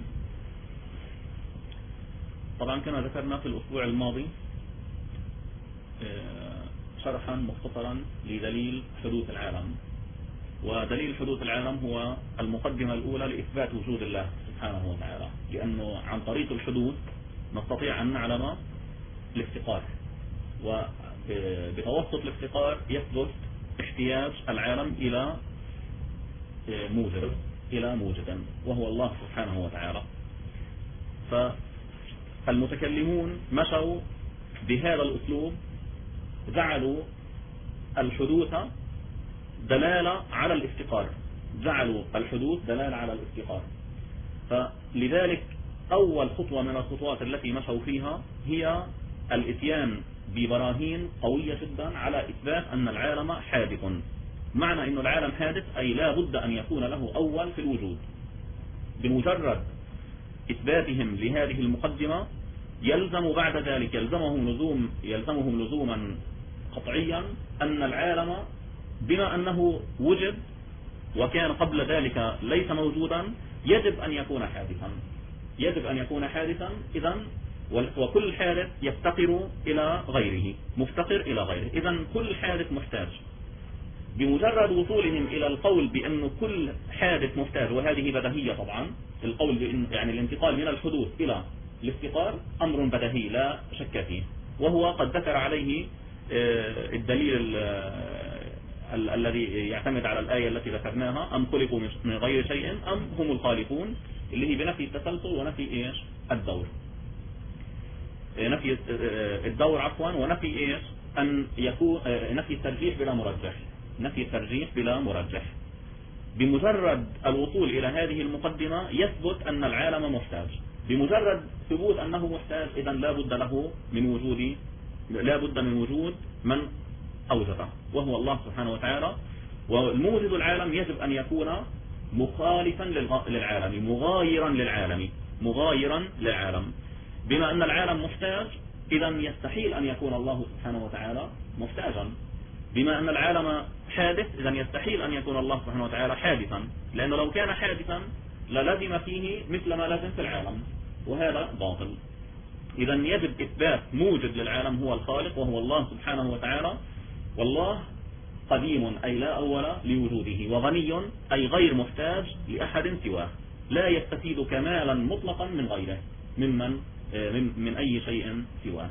طبعا كما ذكرنا في الأسبوع الماضي شرحا مختصرا لدليل حدوث العالم، ودليل حدوث العالم هو المقدمة الأولى لإثبات وجود الله سبحانه وتعالى، لأنه عن طريق الحدوث نستطيع أن نعلم الافتقار، وبتوسط الافتقار يثبت احتياج العالم إلى موجد وهو الله سبحانه وتعالى. فالمتكلمون مشوا بهذا الأسلوب، جعلوا الحدوث دلالة على الافتقار، فلذلك أول خطوة من الخطوات التي مشوا فيها هي الاتيان ببراهين قوية جدا على إثبات أن العالم حادث. معنى أن العالم حادث أي لا بد أن يكون له أول في الوجود. بمجرد إثباتهم لهذه المقدمة يلزم بعد ذلك يلزمهم لزوما قطعيا أن العالم بما أنه وجد وكان قبل ذلك ليس موجودا يجب أن يكون حادثا إذن، وكل حادث يفتقر إلى غيره، إذن كل حادث محتاج. بمجرد وصولهم إلى القول بأن كل حادث محتاج، وهذه بديهية طبعا، القول بأن يعني الانتقال من الحدوث إلى الافتقار أمر بديهي لا شك فيه، وهو قد ذكر عليه الدليل الذي يعتمد على الآية التي ذكرناها، أم خلقوا من غير شيء أم هم الخالقون، اللي هي بنفي التسلسل ونفي الدور، نفي الدور عفوا، ونفي أن يكون نفي الترجيح بلا مرجح. بمجرد الوصول إلى هذه المقدمة يثبت أن العالم محتاج. بمجرد ثبوت أنه محتاج إذن لا بد من وجود من أوجده وهو الله سبحانه وتعالى. والموجد العالم يجب أن يكون مخالفا للعالم، مغايرا للعالم. بما أن العالم محتاج إذن يستحيل أن يكون الله سبحانه وتعالى محتاجا. بما أن العالم حادث إذن يستحيل أن يكون الله سبحانه وتعالى حادثا، لأنه لو كان حادثا للزم فيه مثل ما لازم في العالم، وهذا باطل. إذن يجب إثبات موجد للعالم هو الخالق وهو الله سبحانه وتعالى، والله قديم أي لا أول لوجوده، وغني أي غير محتاج لأحد سواه، لا يستفيد كمالا مطلقا من غيره من أي شيء سواه.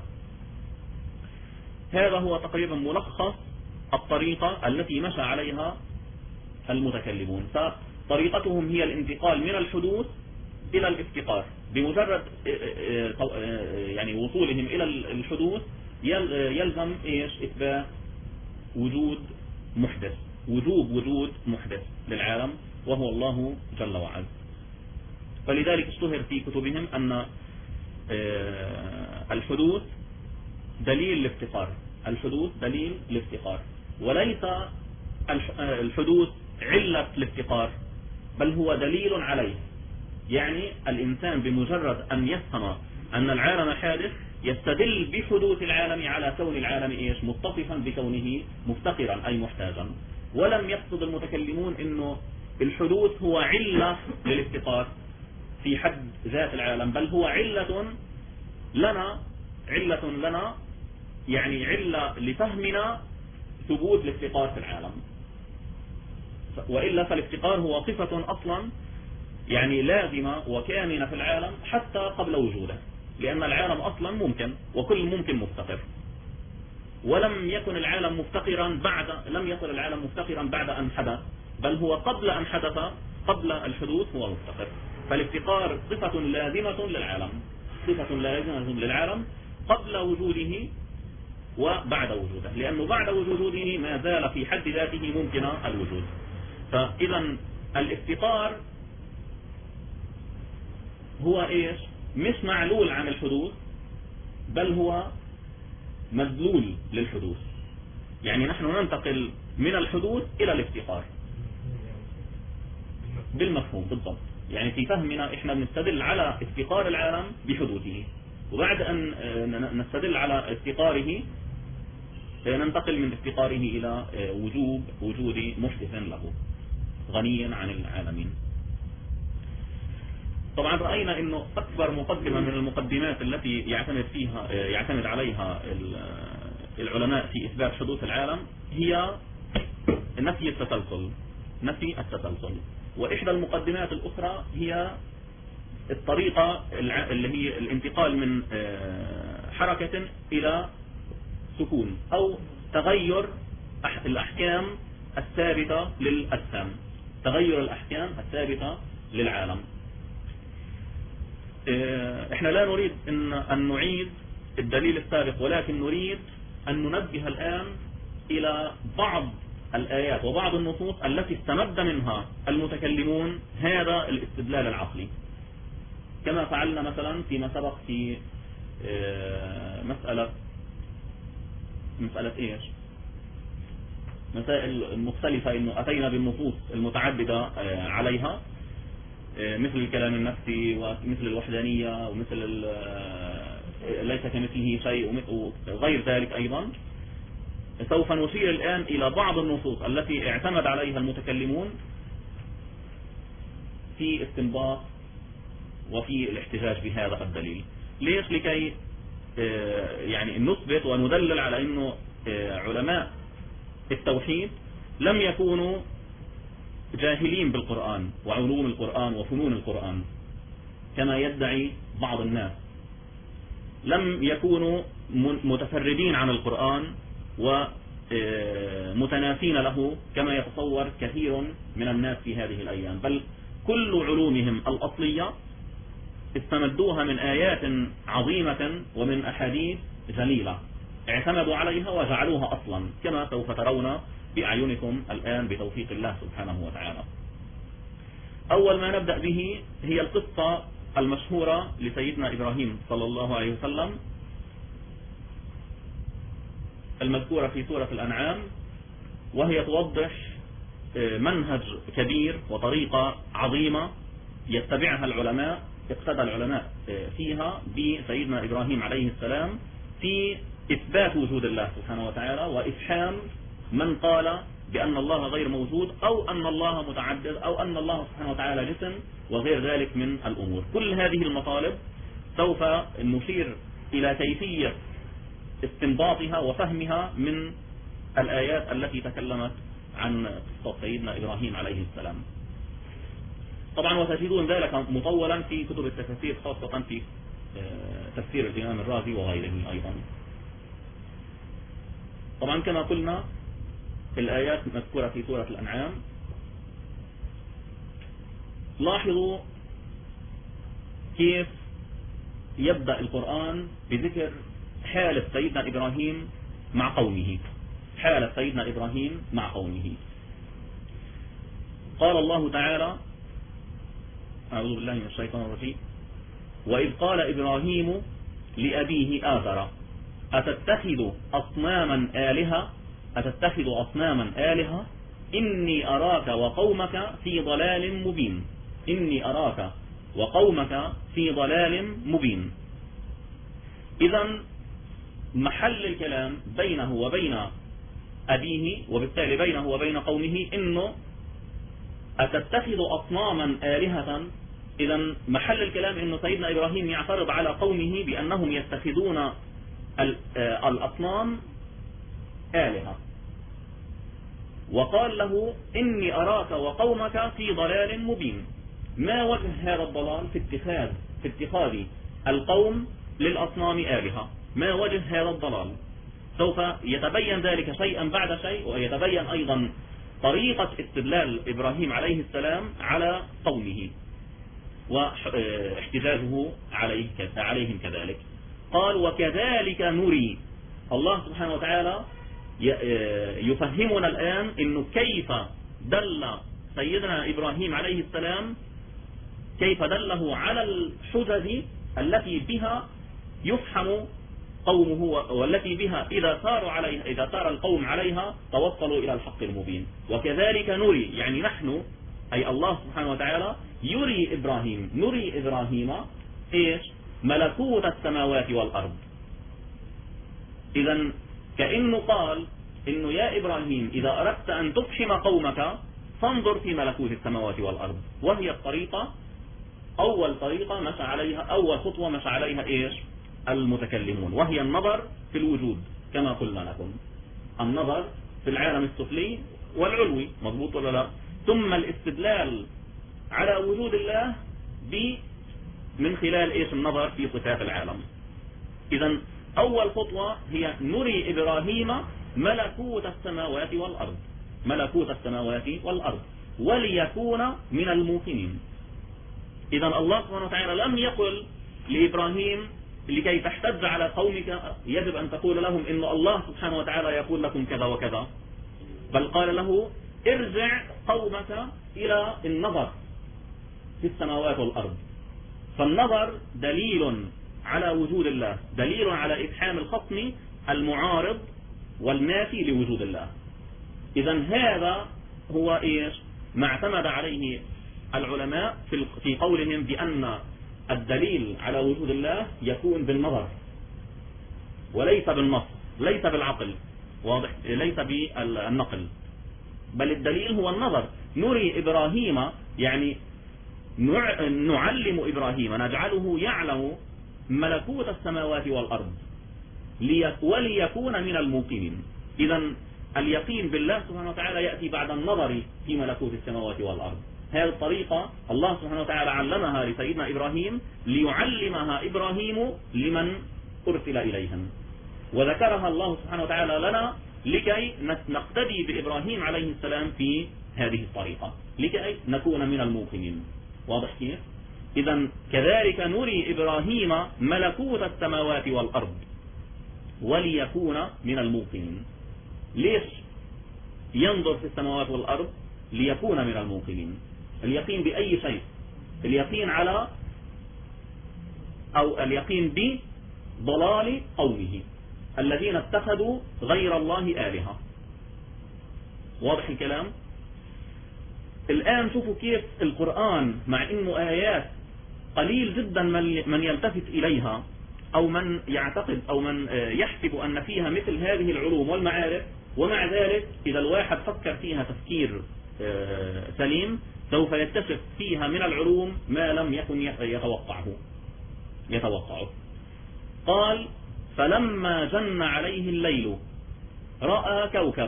هذا هو تقريبا ملخص الطريقة التي مشى عليها المتكلمون. فطريقتهم هي الانتقال من الحدوث إلى الافتقار. بمجرد يعني وصولهم إلى الحدوث يلزم إثبات وجود محدث للعالم وهو الله جل وعلا. فلذلك اشتهر في كتبهم أن الحدوث دليل الافتقار، وليس الحدوث علة الافتقار، بل هو دليل عليه. يعني الإنسان بمجرد أن يفهم أن العالم حادث يستدل بحدوث العالم على كون العالم إيش متصفا بكونه مفتقرا أي محتاجا. ولم يقصد المتكلمون إنه الحدوث هو علة للافتقار في حد ذات العالم، بل هو علة لنا يعني علة لفهمنا ثبوت الافتقار في العالم. وإلا فالافتقار هو صفة أصلا يعني لازمة وكامنة في العالم حتى قبل وجوده، لأن العالم أصلا ممكن وكل ممكن مفتقر، ولم يكن العالم مفتقرا لم يصل العالم مفتقرا بعد أن حدث، بل هو قبل أن حدث قبل الحدوث هو مفتقر. فالافتقار صفة لازمة للعالم قبل وجوده وبعد وجوده، لأنه بعد وجوده ما زال في حد ذاته ممكن الوجود. فإذا الافتقار هو إيش؟ مش معلول عن الحدوث، بل هو مدلول للحدوث. يعني نحن ننتقل من الحدوث إلى الافتقار بالمفهوم بالضبط. يعني في فهمنا إحنا بنستدل على افتقار العالم بحدوثه، وبعد أن نستدل على افتقاره ننتقل من افتقاره إلى وجود محدث له غنيا عن العالمين. طبعا رأينا أنه أكبر مقدمة من المقدمات التي يعتمد عليها العلماء في إثبات حدوث العالم هي نفي التسلسل. وإحدى المقدمات الأخرى هي الطريقة اللي هي الانتقال من حركة إلى سكون أو تغير الأحكام الثابتة للأجسام، تغير الأحكام الثابتة للعالم. احنا لا نريد أن نعيد الدليل السابق، ولكن نريد أن ننبه الآن إلى بعض الآيات وبعض النصوص التي استمد منها المتكلمون هذا الاستدلال العقلي، كما فعلنا مثلا فيما سبق في مسألة إيش؟ مسائل مختلفة إنه أتينا بالنصوص المتعددة عليها، مثل الكلام النفسي ومثل الوحدانية ومثل ليس كمثله شيء وغير ذلك. أيضا سوف نشير الآن إلى بعض النصوص التي اعتمد عليها المتكلمون في استنباط وفي الاحتجاج بهذا الدليل. ليش؟ لكي يعني نثبت وندلل على أنه علماء التوحيد لم يكونوا جاهلين بالقرآن وعلوم القرآن وفنون القرآن كما يدعي بعض الناس، لم يكونوا متفردين عن القرآن ومتنافين له كما يتصور كثير من الناس في هذه الأيام، بل كل علومهم الأصلية استمدوها من آيات عظيمة ومن أحاديث جليلة اعتمدوا عليها وجعلوها أصلا، كما سوف ترون بأعينكم الآن بتوفيق الله سبحانه وتعالى. أول ما نبدأ به هي القصة المشهورة لسيدنا إبراهيم صلى الله عليه وسلم المذكورة في سورة الأنعام، وهي توضح منهج كبير وطريقة عظيمة يتبعها العلماء، اقتدى العلماء فيها بسيدنا إبراهيم عليه السلام في إثبات وجود الله سبحانه وتعالى وإفحام من قال بأن الله غير موجود أو أن الله متعدد أو أن الله سبحانه وتعالى جسم وغير ذلك من الأمور. كل هذه المطالب سوف نشير إلى كيفية استنباطها وفهمها من الآيات التي تكلمت عن قصة سيدنا إبراهيم عليه السلام. طبعا وتجدون ذلك مطولا في كتب التفسير، خاصة في تفسير الإمام الرازي وغيره أيضا. طبعا كما قلنا الآيات مذكورة في سورة الأنعام. لاحظوا كيف يبدأ القرآن بذكر حالة سيدنا إبراهيم مع قومه، حالة سيدنا إبراهيم مع قومه. قال الله تعالى: أعوذ بالله من الشيطان الرجيم: وإذ قال إبراهيم لأبيه آزر أتتخذ أصناما آلهة إني أراك وقومك في ضلال مبين. إني أراك وقومك في ضلال مبين. إذا محل الكلام بينه وبين أبيه وبالتالي بينه وبين قومه إنه أتتخذ أصناما آلهة. إذا محل الكلام إنه سيدنا إبراهيم يعترض على قومه بأنهم يتخذون الأصنام آلهة، وقال له إني أراك وقومك في ضلال مبين. ما وجه هذا الضلال في اتخاذ القوم للأصنام آلهة؟ ما وجه هذا الضلال؟ سوف يتبين ذلك شيئا بعد شيء، ويتبين أيضا طريقة استدلال إبراهيم عليه السلام على قومه واحتجاجه عليهم كذلك. قال وكذلك نري. الله سبحانه وتعالى يفهمنا الآن إنه كيف دل سيدنا إبراهيم عليه السلام، كيف دله على الحجج التي بها يفهم قومه، والتي بها إذا سار القوم عليها توصلوا إلى الحق المبين. وكذلك نري يعني نحن، أي الله سبحانه وتعالى نري إبراهيم إيش؟ ملكوت السماوات والأرض. إذا كأنه قال إنه يا إبراهيم إذا أردت أن تفحم قومك فانظر في ملكوت السماوات والأرض. وهي الطريقة، أول طريقة مشى عليها، أول خطوة مشى عليها إيش؟ المتكلمون، وهي النظر في الوجود كما قلنا لكم، النظر في العالم السفلي والعلوي، مضبوط ولا لا؟ ثم الاستدلال على وجود الله من خلال إيش؟ النظر في صفات العالم. إذا أول خطوة هي نري إبراهيم ملكوت السماوات والأرض، ملكوت السماوات والأرض وليكون من الموقنين. إذا الله سبحانه وتعالى لم يقل لإبراهيم لكي تحتج على قومك يجب أن تقول لهم إن الله سبحانه وتعالى يقول لكم كذا وكذا، بل قال له ارجع قومك إلى النظر في السماوات والأرض. فالنظر دليل على وجود الله، دليل على إفحام الخصم المعارض والنافي لوجود الله. إذا هذا هو إيش؟ ما اعتمد عليه العلماء في قولهم بأن الدليل على وجود الله يكون بالنظر وليس بالنص، ليس بالعقل، واضح؟ ليس بالنقل، بل الدليل هو النظر. نري إبراهيم يعني نعلم إبراهيم، نجعله يعلم ملكوت السماوات والأرض وليكون من الموقنين. إذا اليقين بالله سبحانه وتعالى يأتي بعد النظر في ملكوت السماوات والأرض. هذه الطريقة الله سبحانه وتعالى علمها لسيدنا إبراهيم ليعلمها إبراهيم لمن أرسل إليهم، وذكرها الله سبحانه وتعالى لنا لكي نقتدي بإبراهيم عليه السلام في هذه الطريقة، لكي نكون من الموقنين. واضح كيف؟ إذا كذلك نري إبراهيم ملكوت السماوات والأرض وليكون من الموقنين. ليش ينظر في السماوات والأرض؟ ليكون من الموقنين. اليقين بأي شيء؟ اليقين على أو اليقين بضلال قومه الذين اتخذوا غير الله آلهة. واضح الكلام؟ الآن شوفوا كيف القرآن مع إنه آيات قليل جدا من يلتفت إليها أو من يعتقد أو من يحسب أن فيها مثل هذه العلوم والمعارف، ومع ذلك إذا الواحد فكر فيها تفكير سليم سوف يكتشف فيها من العلوم ما لم يكن يتوقعه. قال فلما جن عليه الليل رأى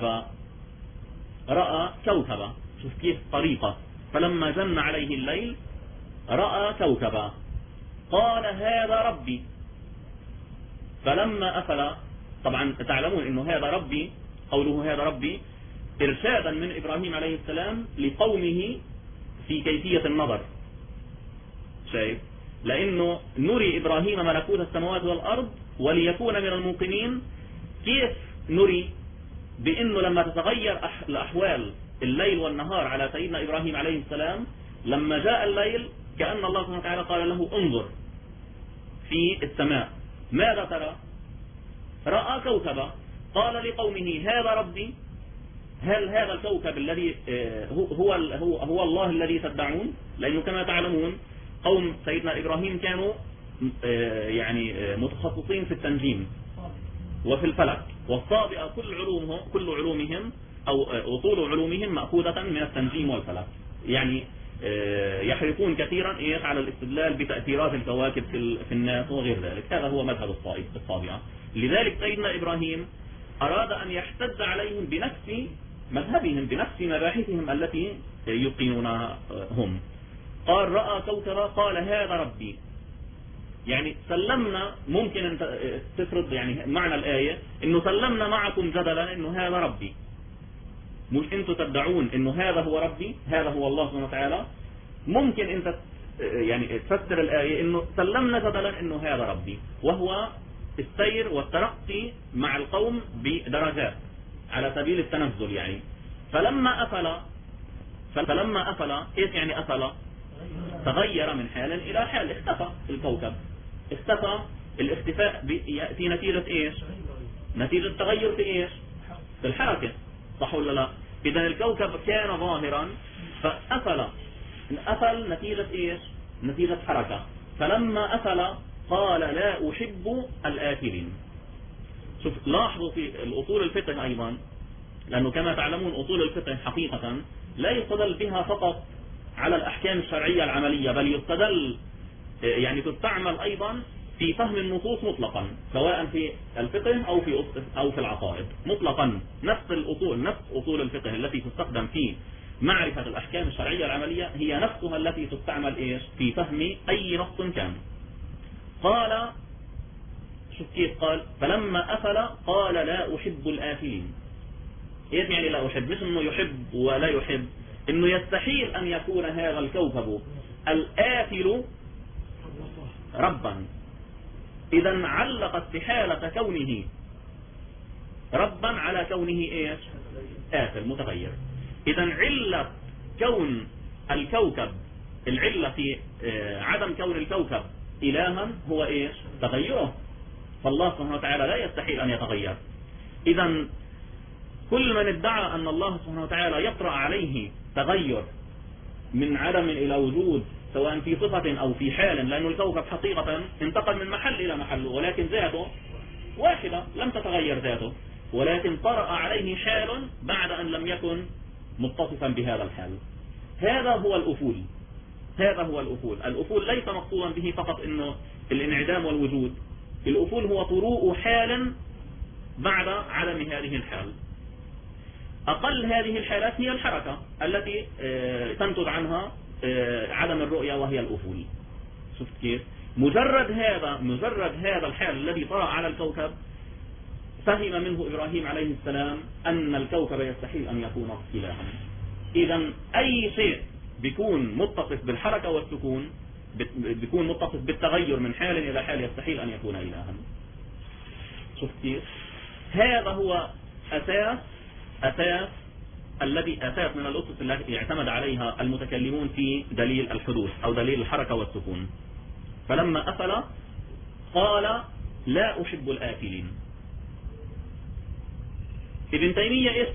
كوكبا. شوف كيف طريقة، فلما جن عليه الليل رأى كوكبا قال هذا ربي. فلما أفل، طبعا تعلمون أنه هذا ربي، قوله هذا ربي إرشادا من إبراهيم عليه السلام لقومه في كيفية النظر. شايف؟ لأنه نري إبراهيم ملكوت السماوات والأرض وليكون من الموقنين. كيف نري؟ بأنه لما تتغير الأحوال الليل والنهار على سيدنا إبراهيم عليه السلام، لما جاء الليل كأن الله سبحانه وتعالى قال له انظر في السماء، ماذا ترى؟ رأى كوكبا. قال لقومه هذا ربي. هل هذا الكوكب الذي هو الله الذي تدعون؟ لأنه كما تعلمون قوم سيدنا إبراهيم كانوا يعني متخصصين في التنجيم وفي الفلك، والصابئة كل علومهم أو أصول علومهم مأخوذة من التنجيم والفلك. يعني يحرصون كثيرا على الاستدلال بتأثيرات الكواكب في الناس وغير ذلك. هذا هو مذهب الصابئة. لذلك سيدنا إبراهيم أراد أن يحتج عليهم بنفس مذهبهم، بنفس مباحثهم التي يقينونها هم. قال رأى كوكبا قال هذا ربي. يعني سلمنا، ممكن أن تفرض يعني معنى الآية إنه سلمنا معكم جدلا إنه هذا ربي، مش أنتم تدعون إنه هذا هو ربي، هذا هو الله سبحانه وتعالى. ممكن أنت يعني تفسر الآية إنه سلمنا جدلا إنه هذا ربي، وهو السير والترقي مع القوم بدرجات على سبيل التنزل. يعني فلما أفل إيش يعني أفل؟ تغير من حال إلى حال، اختفى الكوكب، اختفى. الاختفاء يأتي نتيجة إيش؟ نتيجة تغير في إيش؟ في الحركة، صح ولا لا؟ إذا الكوكب كان ظاهرا فأفل، أفل نتيجة إيش؟ نتيجة حركة. فلما أفل قال لا أحب الآفلين. شوف لاحظوا في الأصول الفقه أيضا، لأنه كما تعلمون أصول الفقه حقيقة لا يستدل بها فقط على الأحكام الشرعية العملية، بل يستدل يعني تستعمل أيضا في فهم النصوص مطلقا، سواء في الفقه أو في العقائد مطلقا. نفس أصول الفقه التي تستخدم في معرفة الأحكام الشرعية العملية هي نفسها التي تستعمل إيش في فهم أي نص كان. قال شوف كيف قال فلما أفل قال لا أحب الآفلين. إيش يعني لا أحب؟ مش إنه يحب ولا يحب، إنه يستحيل أن يكون هذا الكوكب الآفل ربا. إذا علق استحالة كونه ربا على كونه إيش؟ آفل متغير. إذا علة كون الكوكب، العلة في عدم كون الكوكب إلها هو إيش؟ تغيره. فالله سبحانه وتعالى لا يستحيل أن يتغير. إذا كل من ادعى أن الله سبحانه وتعالى يطرأ عليه تغير من عدم إلى وجود، سواء في صفة أو في حال، لأن الكوكب حقيقة انتقل من محل إلى محل، ولكن ذاته واحدة لم تتغير ذاته، ولكن طرأ عليه حال بعد أن لم يكن متصفا بهذا الحال. هذا هو الأفول. الأفول ليس مقصودا به فقط إنه الانعدام والوجود. الأفول هو طروء حال بعد عدم هذه الحال. أقل هذه الحالات هي الحركة التي تنتج عنها عدم الرؤية وهي الأفول. شفت كيف؟ مجرد هذا الحال الذي طرأ على الكوكب فهم منه إبراهيم عليه السلام أن الكوكب يستحيل أن يكون إلها. إذا أي شيء بيكون متصف بالحركة والسكون، بيكون متصف بالتغير من حال إلى حال، يستحيل أن يكون إلها. شفت كيف؟ هذا هو أساس من الأسس التي اعتمد عليها المتكلمون في دليل الحدوث أو دليل الحركة والسكون. فلما أفل قال لا أحب الآفلين. ابن تيمية إيش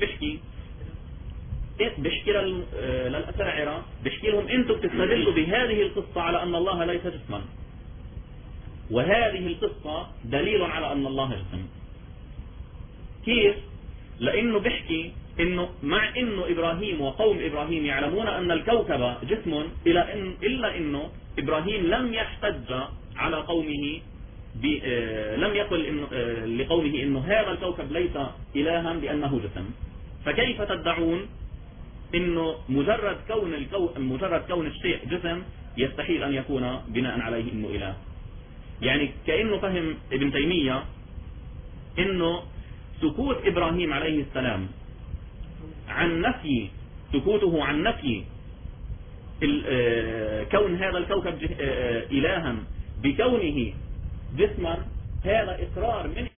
بيحكي للأشاعرة، بيحكي لهم أنتم بتستدلوا بهذه القصة على أن الله ليس جسما، وهذه القصة دليل على أن الله جسم. كيف؟ لأنه بيحكي إنه مع إنه إبراهيم وقوم إبراهيم يعلمون أن الكوكب جسم، إلا إنه إبراهيم لم يحتج على قومه لم يقل لقومه إنه هذا الكوكب ليس إلها لأنه جسم. فكيف تدعون إنه مجرد كون الشيء جسم يستحيل أن يكون بناء عليه إنه إله؟ يعني كأنه فهم ابن تيمية إنه سكوت إبراهيم عليه السلام سكوته عن نفي كون هذا الكوكب إلها بكونه جسما، هذا إقرار من